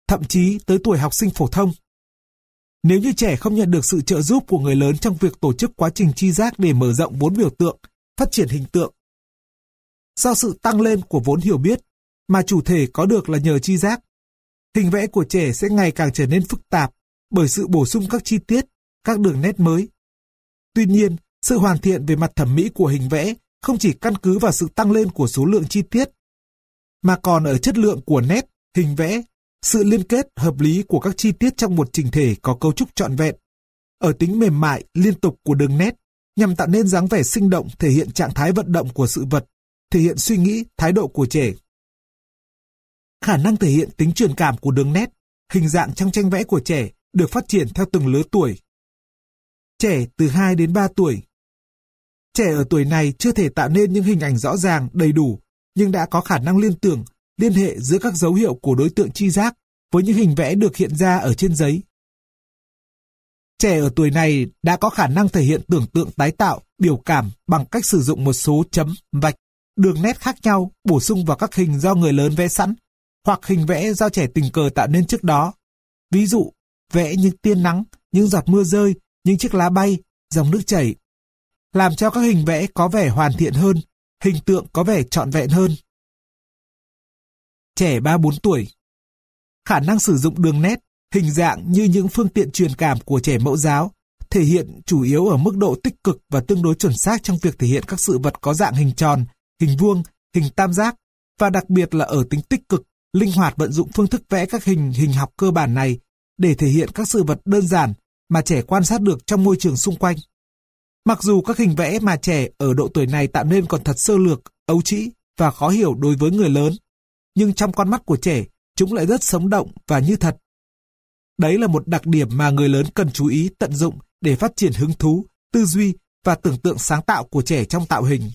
thậm chí tới tuổi học sinh phổ thông. Nếu như trẻ không nhận được sự trợ giúp của người lớn trong việc tổ chức quá trình tri giác để mở rộng vốn biểu tượng, phát triển hình tượng, do sự tăng lên của vốn hiểu biết mà chủ thể có được là nhờ tri giác, hình vẽ của trẻ sẽ ngày càng trở nên phức tạp bởi sự bổ sung các chi tiết, các đường nét mới. Tuy nhiên, sự hoàn thiện về mặt thẩm mỹ của hình vẽ không chỉ căn cứ vào sự tăng lên của số lượng chi tiết, mà còn ở chất lượng của nét, hình vẽ, sự liên kết hợp lý của các chi tiết trong một chỉnh thể có cấu trúc trọn vẹn, ở tính mềm mại, liên tục của đường nét, nhằm tạo nên dáng vẻ sinh động thể hiện trạng thái vận động của sự vật, thể hiện suy nghĩ, thái độ của trẻ. Khả năng thể hiện tính truyền cảm của đường nét, hình dạng trong tranh vẽ của trẻ được phát triển theo từng lứa tuổi. Trẻ từ 2 đến 3 tuổi. Trẻ ở tuổi này chưa thể tạo nên những hình ảnh rõ ràng, đầy đủ, nhưng đã có khả năng liên tưởng, liên hệ giữa các dấu hiệu của đối tượng tri giác với những hình vẽ được hiện ra ở trên giấy. Trẻ ở tuổi này đã có khả năng thể hiện tưởng tượng tái tạo, biểu cảm bằng cách sử dụng một số chấm, vạch, đường nét khác nhau bổ sung vào các hình do người lớn vẽ sẵn, hoặc hình vẽ do trẻ tình cờ tạo nên trước đó. Ví dụ, vẽ những tia nắng, những giọt mưa rơi, những chiếc lá bay, dòng nước chảy, làm cho các hình vẽ có vẻ hoàn thiện hơn, hình tượng có vẻ trọn vẹn hơn. Trẻ 3-4 tuổi. Khả năng sử dụng đường nét, hình dạng như những phương tiện truyền cảm của trẻ mẫu giáo thể hiện chủ yếu ở mức độ tích cực và tương đối chuẩn xác trong việc thể hiện các sự vật có dạng hình tròn, hình vuông, hình tam giác, và đặc biệt là ở tính tích cực, linh hoạt vận dụng phương thức vẽ các hình học cơ bản này để thể hiện các sự vật đơn giản mà trẻ quan sát được trong môi trường xung quanh. Mặc dù các hình vẽ mà trẻ ở độ tuổi này tạo nên còn thật sơ lược, ấu trĩ và khó hiểu đối với người lớn, nhưng trong con mắt của trẻ, chúng lại rất sống động và như thật. Đấy là một đặc điểm mà người lớn cần chú ý tận dụng để phát triển hứng thú, tư duy và tưởng tượng sáng tạo của trẻ trong tạo hình.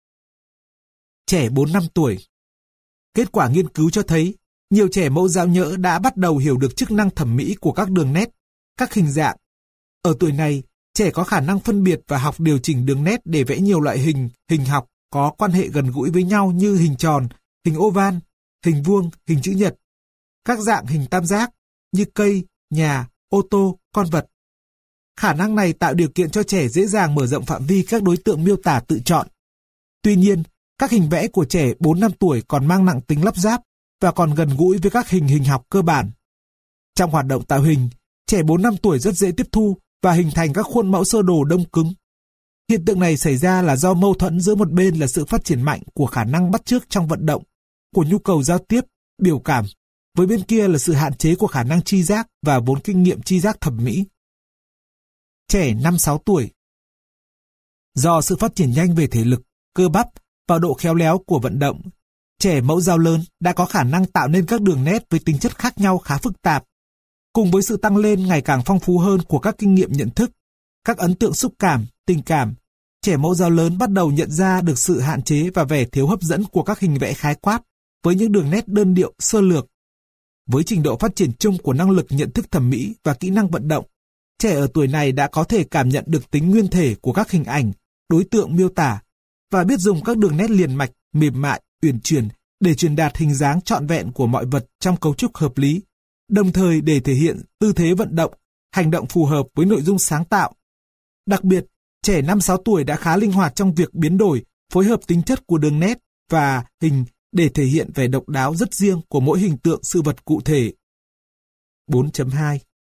Trẻ 4-5 tuổi. Kết quả nghiên cứu cho thấy, nhiều trẻ mẫu giáo nhỡ đã bắt đầu hiểu được chức năng thẩm mỹ của các đường nét, các hình dạng. Ở tuổi này, trẻ có khả năng phân biệt và học điều chỉnh đường nét để vẽ nhiều loại hình học có quan hệ gần gũi với nhau như hình tròn, hình oval, hình vuông, hình chữ nhật, các dạng hình tam giác như cây, nhà, ô tô, con vật. Khả năng này tạo điều kiện cho trẻ dễ dàng mở rộng phạm vi các đối tượng miêu tả tự chọn. Tuy nhiên, các hình vẽ của trẻ 4-5 tuổi còn mang nặng tính lắp ráp và còn gần gũi với các hình học cơ bản. Trong hoạt động tạo hình, trẻ 4-5 tuổi rất dễ tiếp thu và hình thành các khuôn mẫu sơ đồ đông cứng. Hiện tượng này xảy ra là do mâu thuẫn giữa một bên là sự phát triển mạnh của khả năng bắt chước trong vận động, của nhu cầu giao tiếp, biểu cảm, với bên kia là sự hạn chế của khả năng tri giác và vốn kinh nghiệm tri giác thẩm mỹ. Trẻ 5-6 tuổi. Do sự phát triển nhanh về thể lực, cơ bắp và độ khéo léo của vận động, trẻ mẫu giáo lớn đã có khả năng tạo nên các đường nét với tính chất khác nhau khá phức tạp. Cùng với sự tăng lên ngày càng phong phú hơn của các kinh nghiệm nhận thức, các ấn tượng xúc cảm, tình cảm, trẻ mẫu giáo lớn bắt đầu nhận ra được sự hạn chế và vẻ thiếu hấp dẫn của các hình vẽ khái quát với những đường nét đơn điệu sơ lược. Với trình độ phát triển chung của năng lực nhận thức thẩm mỹ và kỹ năng vận động, trẻ ở tuổi này đã có thể cảm nhận được tính nguyên thể của các hình ảnh, đối tượng miêu tả và biết dùng các đường nét liền mạch, mềm mại, uyển chuyển để truyền đạt hình dáng trọn vẹn của mọi vật trong cấu trúc hợp lý, đồng thời để thể hiện tư thế vận động, hành động phù hợp với nội dung sáng tạo. Đặc biệt, trẻ 5-6 tuổi đã khá linh hoạt trong việc biến đổi, phối hợp tính chất của đường nét và hình để thể hiện vẻ độc đáo rất riêng của mỗi hình tượng sự vật cụ thể. 4.2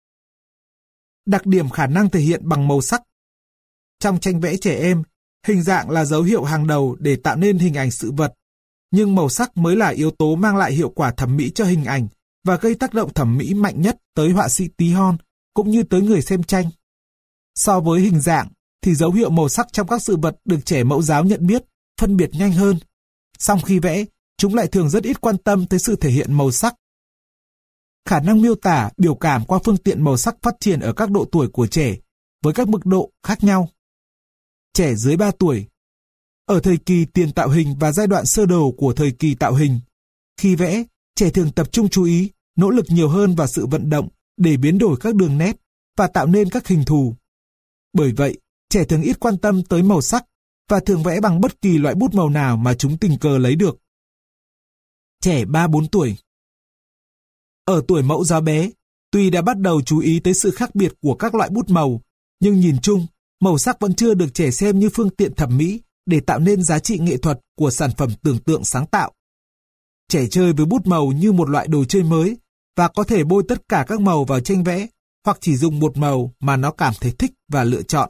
Đặc điểm khả năng thể hiện bằng màu sắc. Trong tranh vẽ trẻ em, hình dạng là dấu hiệu hàng đầu để tạo nên hình ảnh sự vật, nhưng màu sắc mới là yếu tố mang lại hiệu quả thẩm mỹ cho hình ảnh và gây tác động thẩm mỹ mạnh nhất tới họa sĩ tí hon cũng như tới người xem tranh. So với hình dạng, thì dấu hiệu màu sắc trong các sự vật được trẻ mẫu giáo nhận biết, phân biệt nhanh hơn. Song khi vẽ, chúng lại thường rất ít quan tâm tới sự thể hiện màu sắc. Khả năng miêu tả, biểu cảm qua phương tiện màu sắc phát triển ở các độ tuổi của trẻ, với các mức độ khác nhau. Trẻ dưới 3 tuổi. Ở thời kỳ tiền tạo hình và giai đoạn sơ đồ của thời kỳ tạo hình, khi vẽ, trẻ thường tập trung chú ý, nỗ lực nhiều hơn vào sự vận động để biến đổi các đường nét và tạo nên các hình thù. Bởi vậy, trẻ thường ít quan tâm tới màu sắc và thường vẽ bằng bất kỳ loại bút màu nào mà chúng tình cờ lấy được. Trẻ 3-4 tuổi. Ở tuổi mẫu giáo bé, tuy đã bắt đầu chú ý tới sự khác biệt của các loại bút màu, nhưng nhìn chung, màu sắc vẫn chưa được trẻ xem như phương tiện thẩm mỹ để tạo nên giá trị nghệ thuật của sản phẩm tưởng tượng sáng tạo. Trẻ chơi với bút màu như một loại đồ chơi mới và có thể bôi tất cả các màu vào tranh vẽ hoặc chỉ dùng một màu mà nó cảm thấy thích và lựa chọn.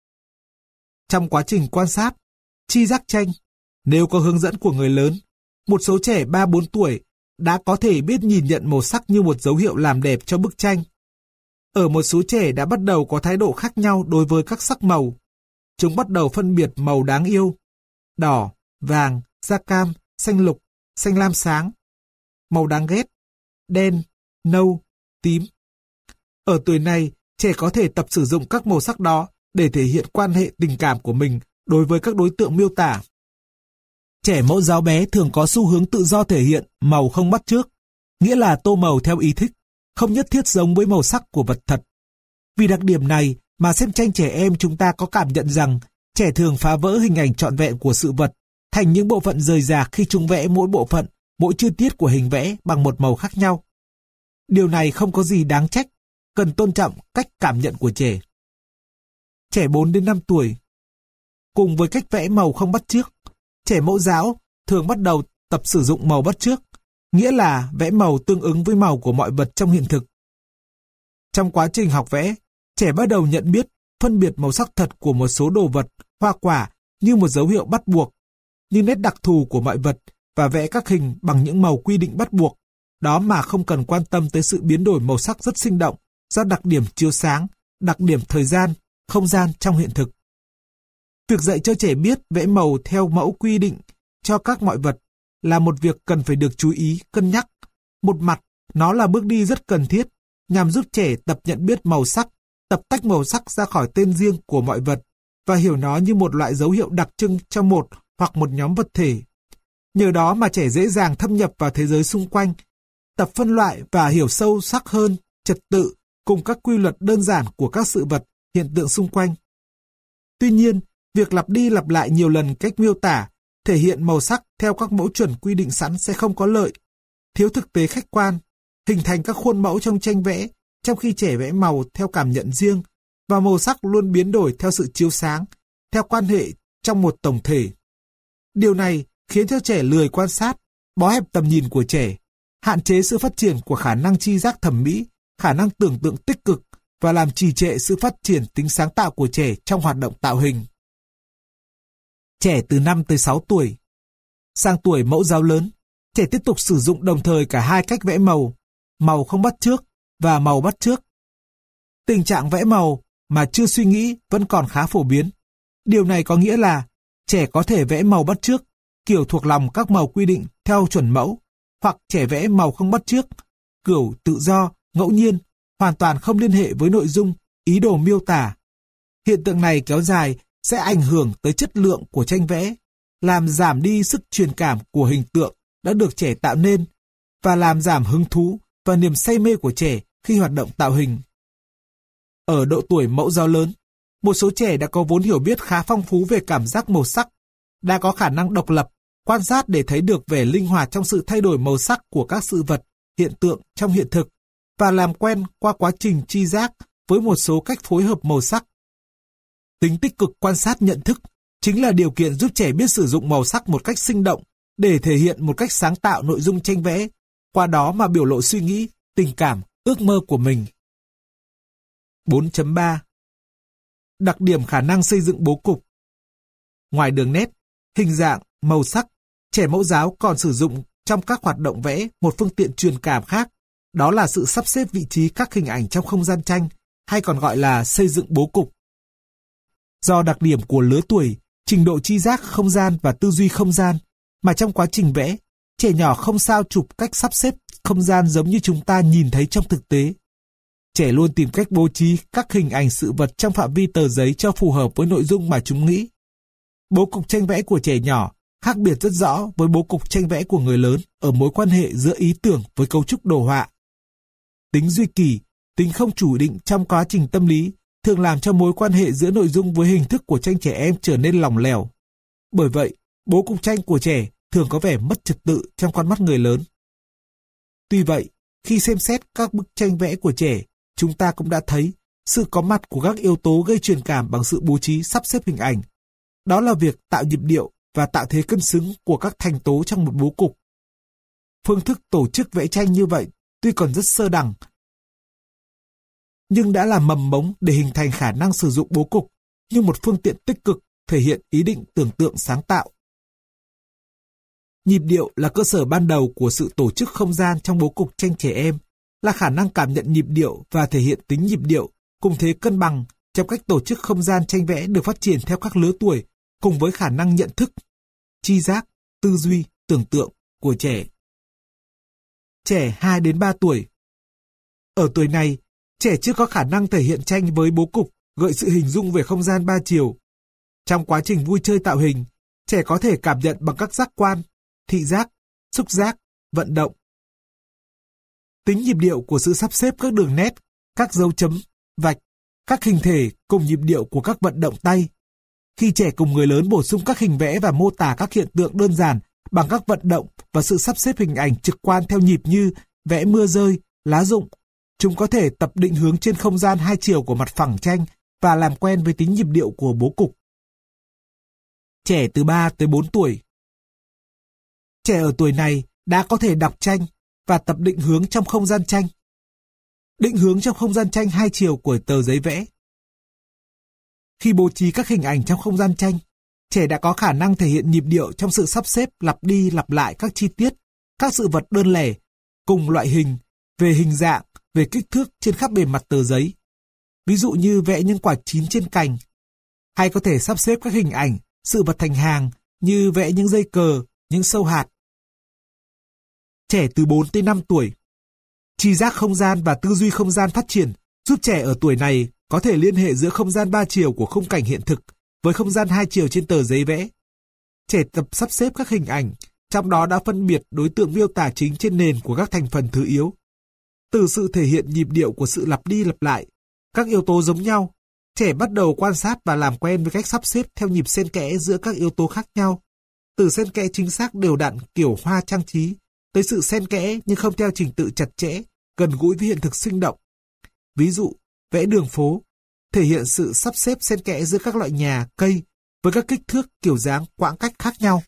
Trong quá trình quan sát, tri giác tranh, nếu có hướng dẫn của người lớn, một số trẻ 3-4 tuổi đã có thể biết nhìn nhận màu sắc như một dấu hiệu làm đẹp cho bức tranh. Ở một số trẻ đã bắt đầu có thái độ khác nhau đối với các sắc màu. Chúng bắt đầu phân biệt màu đáng yêu, đỏ, vàng, da cam, xanh lục, xanh lam sáng, màu đáng ghét, đen, nâu, tím. Ở tuổi này, trẻ có thể tập sử dụng các màu sắc đó để thể hiện quan hệ tình cảm của mình đối với các đối tượng miêu tả. Trẻ mẫu giáo bé thường có xu hướng tự do thể hiện màu không bắt chước, nghĩa là tô màu theo ý thích, không nhất thiết giống với màu sắc của vật thật. Vì đặc điểm này mà xem tranh trẻ em chúng ta có cảm nhận rằng trẻ thường phá vỡ hình ảnh trọn vẹn của sự vật thành những bộ phận rời rạc khi chúng vẽ mỗi bộ phận, mỗi chi tiết của hình vẽ bằng một màu khác nhau. Điều này không có gì đáng trách, cần tôn trọng cách cảm nhận của trẻ. Trẻ 4 đến 5 tuổi. Cùng với cách vẽ màu không bắt chước, trẻ mẫu giáo thường bắt đầu tập sử dụng màu bắt chước, nghĩa là vẽ màu tương ứng với màu của mọi vật trong hiện thực. Trong quá trình học vẽ, trẻ bắt đầu nhận biết, phân biệt màu sắc thật của một số đồ vật, hoa quả như một dấu hiệu bắt buộc, như nét đặc thù của mọi vật và vẽ các hình bằng những màu quy định bắt buộc, đó mà không cần quan tâm tới sự biến đổi màu sắc rất sinh động do đặc điểm chiếu sáng, đặc điểm thời gian, không gian trong hiện thực. Việc dạy cho trẻ biết vẽ màu theo mẫu quy định cho các mọi vật là một việc cần phải được chú ý, cân nhắc. Một mặt, nó là bước đi rất cần thiết nhằm giúp trẻ tập nhận biết màu sắc, tập tách màu sắc ra khỏi tên riêng của mọi vật và hiểu nó như một loại dấu hiệu đặc trưng cho một hoặc một nhóm vật thể. Nhờ đó mà trẻ dễ dàng thâm nhập vào thế giới xung quanh, tập phân loại và hiểu sâu sắc hơn trật tự cùng các quy luật đơn giản của các sự vật, hiện tượng xung quanh. Tuy nhiên, việc lặp đi lặp lại nhiều lần cách miêu tả, thể hiện màu sắc theo các mẫu chuẩn quy định sẵn sẽ không có lợi, thiếu thực tế khách quan, hình thành các khuôn mẫu trong tranh vẽ, trong khi trẻ vẽ màu theo cảm nhận riêng, và màu sắc luôn biến đổi theo sự chiếu sáng, theo quan hệ trong một tổng thể. Điều này khiến cho trẻ lười quan sát, bó hẹp tầm nhìn của trẻ, hạn chế sự phát triển của khả năng tri giác thẩm mỹ, khả năng tưởng tượng tích cực và làm trì trệ sự phát triển tính sáng tạo của trẻ trong hoạt động tạo hình. Trẻ từ 5 tới 6 tuổi. Sang tuổi mẫu giáo lớn, trẻ tiếp tục sử dụng đồng thời cả hai cách vẽ màu, màu không bắt chước và màu bắt chước. Tình trạng vẽ màu mà chưa suy nghĩ vẫn còn khá phổ biến. Điều này có nghĩa là trẻ có thể vẽ màu bắt chước, kiểu thuộc lòng các màu quy định theo chuẩn mẫu, hoặc trẻ vẽ màu không bắt chước, kiểu tự do, ngẫu nhiên, hoàn toàn không liên hệ với nội dung, ý đồ miêu tả. Hiện tượng này kéo dài sẽ ảnh hưởng tới chất lượng của tranh vẽ, làm giảm đi sức truyền cảm của hình tượng đã được trẻ tạo nên và làm giảm hứng thú và niềm say mê của trẻ khi hoạt động tạo hình. Ở độ tuổi mẫu giáo lớn, một số trẻ đã có vốn hiểu biết khá phong phú về cảm giác màu sắc, đã có khả năng độc lập, quan sát để thấy được vẻ linh hoạt trong sự thay đổi màu sắc của các sự vật, hiện tượng trong hiện thực, và làm quen qua quá trình tri giác với một số cách phối hợp màu sắc. Tính tích cực quan sát nhận thức chính là điều kiện giúp trẻ biết sử dụng màu sắc một cách sinh động để thể hiện một cách sáng tạo nội dung tranh vẽ, qua đó mà biểu lộ suy nghĩ, tình cảm, ước mơ của mình. 4.3 Đặc điểm khả năng xây dựng bố cục. Ngoài đường nét, hình dạng, màu sắc, trẻ mẫu giáo còn sử dụng trong các hoạt động vẽ một phương tiện truyền cảm khác, đó là sự sắp xếp vị trí các hình ảnh trong không gian tranh, hay còn gọi là xây dựng bố cục. Do đặc điểm của lứa tuổi, trình độ tri giác không gian và tư duy không gian, mà trong quá trình vẽ, trẻ nhỏ không sao chụp cách sắp xếp không gian giống như chúng ta nhìn thấy trong thực tế. Trẻ luôn tìm cách bố trí các hình ảnh sự vật trong phạm vi tờ giấy cho phù hợp với nội dung mà chúng nghĩ. Bố cục tranh vẽ của trẻ nhỏ khác biệt rất rõ với bố cục tranh vẽ của người lớn ở mối quan hệ giữa ý tưởng với cấu trúc đồ họa. Tính duy kỳ, tính không chủ định trong quá trình tâm lý thường làm cho mối quan hệ giữa nội dung với hình thức của tranh trẻ em trở nên lỏng lẻo. Bởi vậy, bố cục tranh của trẻ thường có vẻ mất trật tự trong con mắt người lớn. Tuy vậy, Khi xem xét các bức tranh vẽ của trẻ, chúng ta cũng đã thấy sự có mặt của các yếu tố gây truyền cảm bằng sự bố trí sắp xếp hình ảnh. Đó là việc tạo nhịp điệu và tạo thế cân xứng của các thành tố trong một bố cục. Phương thức tổ chức vẽ tranh như vậy tuy còn rất sơ đẳng, nhưng đã là mầm mống để hình thành khả năng sử dụng bố cục như một phương tiện tích cực thể hiện ý định tưởng tượng sáng tạo. Nhịp điệu là cơ sở ban đầu của sự tổ chức không gian trong bố cục tranh trẻ em, là khả năng cảm nhận nhịp điệu và thể hiện tính nhịp điệu cùng thế cân bằng trong cách tổ chức không gian tranh vẽ được phát triển theo các lứa tuổi cùng với khả năng nhận thức, tri giác, tư duy, tưởng tượng của trẻ. Trẻ 2 đến 3 tuổi. Ở tuổi này, trẻ chưa có khả năng thể hiện tranh với bố cục, gợi sự hình dung về không gian 3 chiều. Trong quá trình vui chơi tạo hình, trẻ có thể cảm nhận bằng các giác quan, thị giác, xúc giác, vận động. Tính nhịp điệu của sự sắp xếp các đường nét, các dấu chấm, vạch, các hình thể cùng nhịp điệu của các vận động tay. Khi trẻ cùng người lớn bổ sung các hình vẽ và mô tả các hiện tượng đơn giản bằng các vận động và sự sắp xếp hình ảnh trực quan theo nhịp như vẽ mưa rơi, lá rụng, chúng có thể tập định hướng trên không gian 2 chiều của mặt phẳng tranh và làm quen với tính nhịp điệu của bố cục. Trẻ từ 3 tới 4 tuổi. Trẻ ở tuổi này đã có thể đọc tranh và tập định hướng trong không gian tranh. Định hướng trong không gian tranh 2 chiều của tờ giấy vẽ. Khi bố trí các hình ảnh trong không gian tranh, trẻ đã có khả năng thể hiện nhịp điệu trong sự sắp xếp lặp đi lặp lại các chi tiết, các sự vật đơn lẻ, cùng loại hình, về hình dạng, về kích thước trên khắp bề mặt tờ giấy. Ví dụ như vẽ những quả chín trên cành, hay có thể sắp xếp các hình ảnh, sự vật thành hàng như vẽ những dây cờ, những sâu hạt. Trẻ từ 4 tới 5 tuổi. Tri giác không gian và tư duy không gian phát triển giúp trẻ ở tuổi này có thể liên hệ giữa không gian 3 chiều của khung cảnh hiện thực với không gian 2 chiều trên tờ giấy vẽ. Trẻ tập sắp xếp các hình ảnh, trong đó đã phân biệt đối tượng miêu tả chính trên nền của các thành phần thứ yếu. Từ sự thể hiện nhịp điệu của sự lặp đi lặp lại, các yếu tố giống nhau, trẻ bắt đầu quan sát và làm quen với cách sắp xếp theo nhịp xen kẽ giữa các yếu tố khác nhau. Từ xen kẽ chính xác đều đặn kiểu hoa trang trí, tới sự xen kẽ nhưng không theo trình tự chặt chẽ, gần gũi với hiện thực sinh động. Ví dụ, vẽ đường phố, thể hiện sự sắp xếp xen kẽ giữa các loại nhà, cây, với các kích thước, kiểu dáng, quãng cách khác nhau.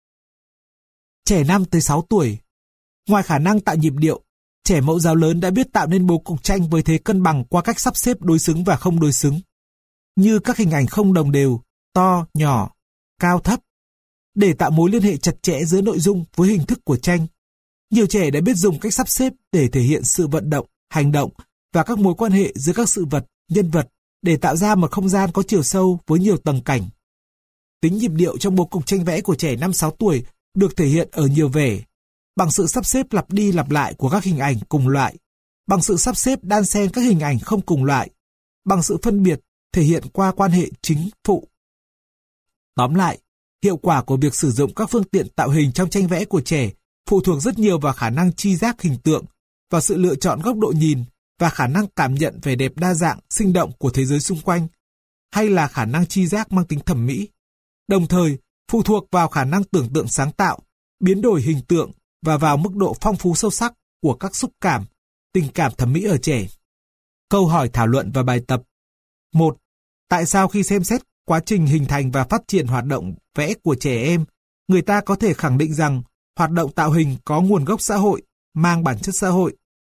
Trẻ 5 tới 6 tuổi. Ngoài khả năng tạo nhịp điệu, trẻ mẫu giáo lớn đã biết tạo nên bố cục tranh với thế cân bằng qua cách sắp xếp đối xứng và không đối xứng, như các hình ảnh không đồng đều, to, nhỏ, cao, thấp, để tạo mối liên hệ chặt chẽ giữa nội dung với hình thức của tranh. Nhiều trẻ đã biết dùng cách sắp xếp để thể hiện sự vận động, hành động và các mối quan hệ giữa các sự vật, nhân vật để tạo ra một không gian có chiều sâu với nhiều tầng cảnh. Tính nhịp điệu trong bố cục tranh vẽ của trẻ 5-6 tuổi được thể hiện ở nhiều vẻ, bằng sự sắp xếp lặp đi lặp lại của các hình ảnh cùng loại, bằng sự sắp xếp đan xen các hình ảnh không cùng loại, bằng sự phân biệt thể hiện qua quan hệ chính phụ. Tóm lại, hiệu quả của việc sử dụng các phương tiện tạo hình trong tranh vẽ của trẻ phụ thuộc rất nhiều vào khả năng tri giác hình tượng, vào sự lựa chọn góc độ nhìn và khả năng cảm nhận vẻ đẹp đa dạng, sinh động của thế giới xung quanh, hay là khả năng tri giác mang tính thẩm mỹ. Đồng thời, phụ thuộc vào khả năng tưởng tượng sáng tạo, biến đổi hình tượng và vào mức độ phong phú sâu sắc của các xúc cảm, tình cảm thẩm mỹ ở trẻ. Câu hỏi thảo luận và bài tập. 1. Tại sao khi xem xét quá trình hình thành và phát triển hoạt động vẽ của trẻ em, người ta có thể khẳng định rằng hoạt động tạo hình có nguồn gốc xã hội, mang bản chất xã hội?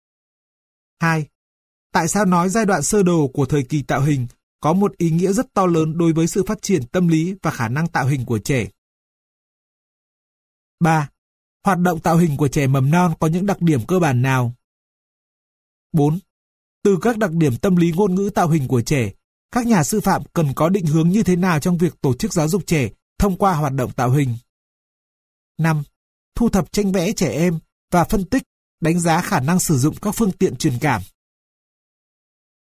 2. Tại sao nói giai đoạn sơ đồ của thời kỳ tạo hình có một ý nghĩa rất to lớn đối với sự phát triển tâm lý và khả năng tạo hình của trẻ? 3. Hoạt động tạo hình của trẻ mầm non có những đặc điểm cơ bản nào? 4. Từ các đặc điểm tâm lý ngôn ngữ tạo hình của trẻ, các nhà sư phạm cần có định hướng như thế nào trong việc tổ chức giáo dục trẻ thông qua hoạt động tạo hình? 5. Thu thập tranh vẽ trẻ em và phân tích, đánh giá khả năng sử dụng các phương tiện truyền cảm.